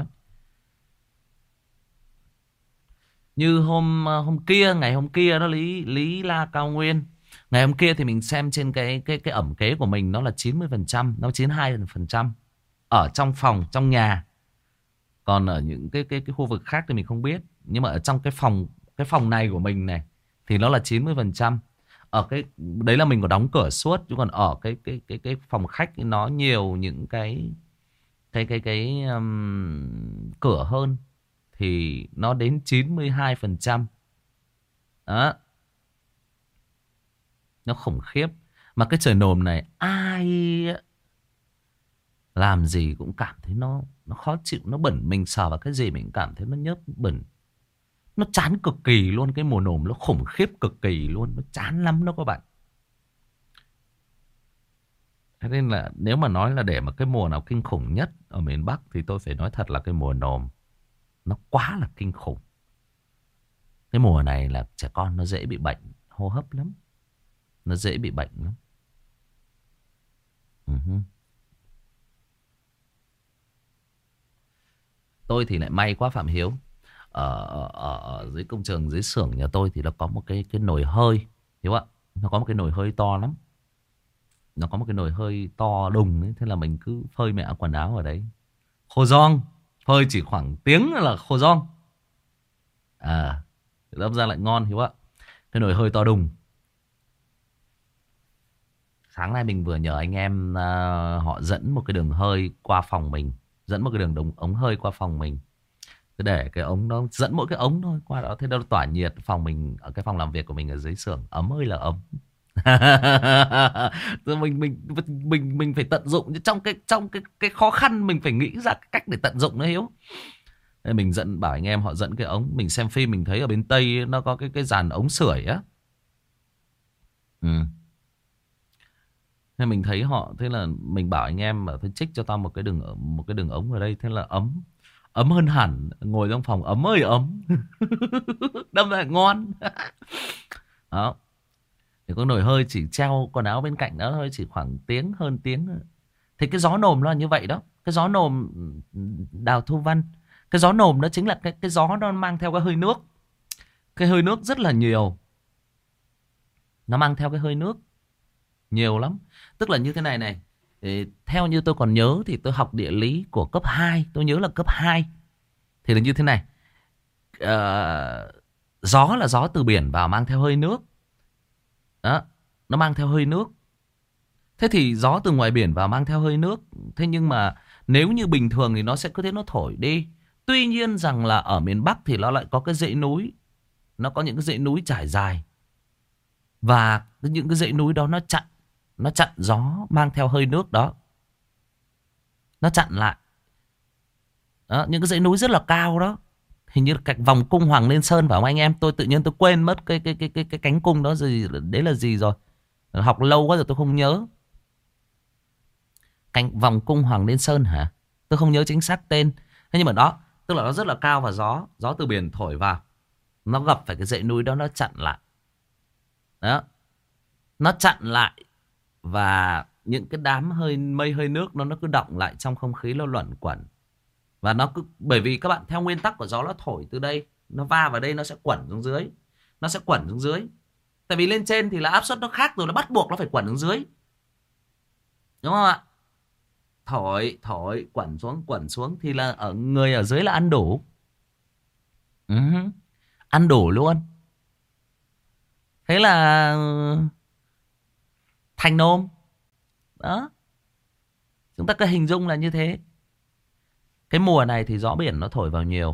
Như ngày hôm kia nó Lý La Cao Nguyên. Ngày hôm kia thì mình xem trên cái ẩm kế của mình nó là 90%, nó 92% ở trong phòng, trong nhà. Còn ở những cái khu vực khác thì mình không biết. Nhưng mà ở trong cái phòng này của mình này thì nó là 90%. Ở cái đấy là mình có đóng cửa suốt, chứ còn ở cái phòng khách nó nhiều những cái cửa hơn thì nó đến 92%. Đó. Nó khủng khiếp. Mà cái trời nồm này ai Làm gì cũng cảm thấy nó khó chịu, nó bẩn. Mình sờ vào cái gì mình cảm thấy nó nhớp bẩn. Nó chán cực kỳ luôn. Cái mùa nồm nó khủng khiếp cực kỳ luôn. Nó chán lắm đó các bạn. Thế nên là nếu mà nói là để mà cái mùa nào kinh khủng nhất ở miền Bắc thì tôi phải nói thật là cái mùa nồm. Nó quá là kinh khủng. Cái mùa này là trẻ con nó dễ bị bệnh hô hấp lắm. Nó dễ bị bệnh lắm. Uh-huh. Tôi thì lại may quá Phạm Hiếu. Ở dưới công trường, dưới xưởng nhà tôi thì nó có một cái nồi hơi. Hiểu ạ? Nó có một cái nồi hơi to lắm. Nó có một cái nồi hơi to đùng ấy. Thế là mình cứ phơi mẹ quần áo ở đấy. Khô giòn. Phơi chỉ khoảng tiếng là khô giòn. À, đâm ra lại ngon Hiếu ạ. Cái nồi hơi to đùng. Sáng nay mình vừa nhờ anh em họ dẫn một cái đường hơi qua phòng mình. Dẫn một cái đường ống hơi qua phòng mình. Cứ để cái ống nó dẫn mỗi cái ống thôi qua đó. Thế nó tỏa nhiệt phòng mình. Ở cái phòng làm việc của mình ở dưới xưởng. Ấm ơi là ấm. Rồi mình phải tận dụng. Trong cái khó khăn mình phải nghĩ ra cách để tận dụng nó Hiếu. Nên mình bảo anh em họ dẫn cái ống. Mình xem phim mình thấy ở bên Tây nó có cái dàn ống sưởi á. Ừ. Nên mình thấy họ, thế là mình bảo anh em phải trích cho tao một cái đường ống ở đây. Thế là ấm hơn hẳn. Ngồi trong phòng ấm ơi ấm. Đâm lại ngon. Đó. Thì có nồi hơi chỉ treo quần áo bên cạnh đó thôi, chỉ khoảng tiếng hơn tiếng. Thì cái gió nồm nó là như vậy đó. Cái gió nồm, Đào Thu Văn, cái gió nồm nó chính là cái gió nó mang theo cái hơi nước. Cái hơi nước rất là nhiều. Nó mang theo cái hơi nước nhiều lắm. Tức là như thế này này. Thì theo như tôi còn nhớ thì tôi học địa lý của cấp 2. Tôi nhớ là cấp 2. Thì là như thế này. Gió là gió từ biển vào mang theo hơi nước. Đó. Nó mang theo hơi nước. Thế thì gió từ ngoài biển vào mang theo hơi nước. Thế nhưng mà nếu như bình thường thì nó sẽ cứ thế nó thổi đi. Tuy nhiên rằng là ở miền Bắc thì nó lại có cái dãy núi. Nó có những cái dãy núi trải dài. Và những cái dãy núi đó nó chặn gió mang theo hơi nước đó. Nó chặn lại. Đó, những cái dãy núi rất là cao đó. Hình như cạnh vòng cung Hoàng Liên Sơn phải không anh em? Tôi tự nhiên tôi quên mất cái cánh cung đó gì, đấy là gì rồi. Học lâu quá rồi tôi không nhớ. Cạnh vòng cung Hoàng Liên Sơn hả? Tôi không nhớ chính xác tên. Thế nhưng mà đó, tức là nó rất là cao và gió từ biển thổi vào. Nó gặp phải cái dãy núi đó, nó chặn lại. Đó. Nó chặn lại. Và những cái đám mây hơi nước nó cứ đọng lại trong không khí, nó luẩn quẩn. Và nó cứ, bởi vì các bạn theo nguyên tắc của gió, nó thổi từ đây, nó va vào đây, nó sẽ quẩn xuống dưới. Nó sẽ quẩn xuống dưới. Tại vì lên trên thì là áp suất nó khác rồi, nó bắt buộc nó phải quẩn xuống dưới. Đúng không ạ? Thổi, quẩn xuống thì là người ở dưới là ăn đủ. Ăn đủ luôn. Thế là thành nôm. Đó. Chúng ta cứ hình dung là như thế. Cái mùa này thì gió biển nó thổi vào nhiều.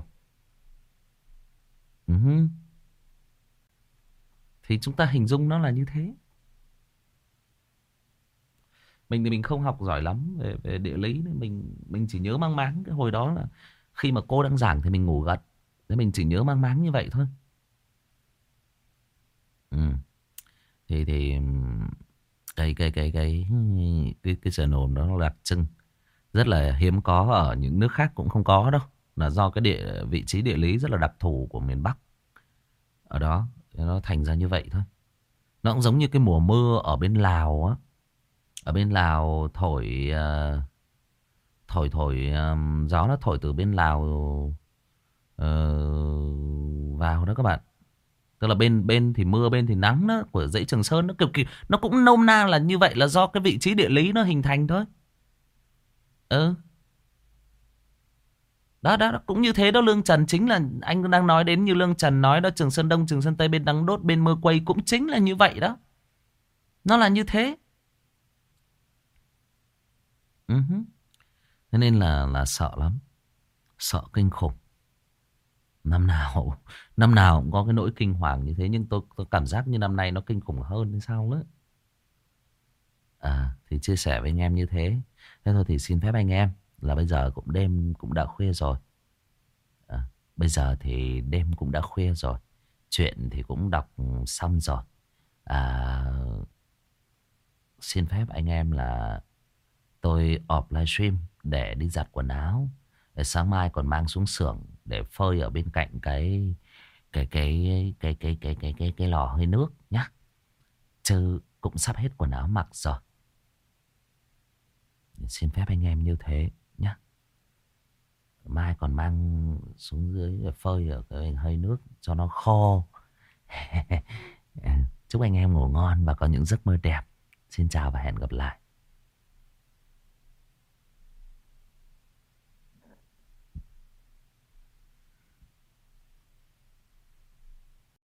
Thì chúng ta hình dung nó là như thế. Mình thì mình không học giỏi lắm về địa lý nên mình chỉ nhớ mang máng. Cái hồi đó là khi mà cô đang giảng thì mình ngủ gật. Thế mình chỉ nhớ mang máng như vậy thôi. Thì cái sườn nồm đó nó đặc trưng, rất là hiếm có, ở những nước khác cũng không có đâu. Là do cái vị trí địa lý rất là đặc thù của miền Bắc. Ở đó nó thành ra như vậy thôi. Nó cũng giống như cái mùa mưa ở bên Lào á. Ở bên Lào thổi gió nó thổi từ bên Lào vào đó các bạn. Tức là bên thì mưa, bên thì nắng đó, của dãy Trường Sơn nó kiểu nó cũng nôm na là như vậy, là do cái vị trí địa lý nó hình thành thôi. Đó cũng như thế đó. Lương Trần chính là anh đang nói đến, như Lương Trần nói đó, Trường Sơn Đông, Trường Sơn Tây, bên Đăng Đốt, bên Mưa Quây cũng chính là như vậy đó. Nó là như thế. Thế nên là sợ lắm. Sợ kinh khủng. Năm nào cũng có cái nỗi kinh hoàng như thế. Nhưng tôi cảm giác như năm nay nó kinh khủng hơn hay sao đó. Thì chia sẻ với anh em như thế. Thế thôi thì xin phép anh em là bây giờ cũng đêm cũng đã khuya rồi. À, bây giờ thì đêm cũng đã khuya rồi. Chuyện thì cũng đọc xong rồi. À, xin phép anh em là tôi off livestream để đi giặt quần áo. Để sáng mai còn mang xuống xưởng để phơi ở bên cạnh cái lò hơi nước nhá. Chứ cũng sắp hết quần áo mặc rồi. Xin phép anh em như thế nhá. Mai còn mang xuống dưới để phơi ở cái hơi nước cho nó khô. Chúc anh em ngủ ngon và có những giấc mơ đẹp. Xin chào và hẹn gặp lại.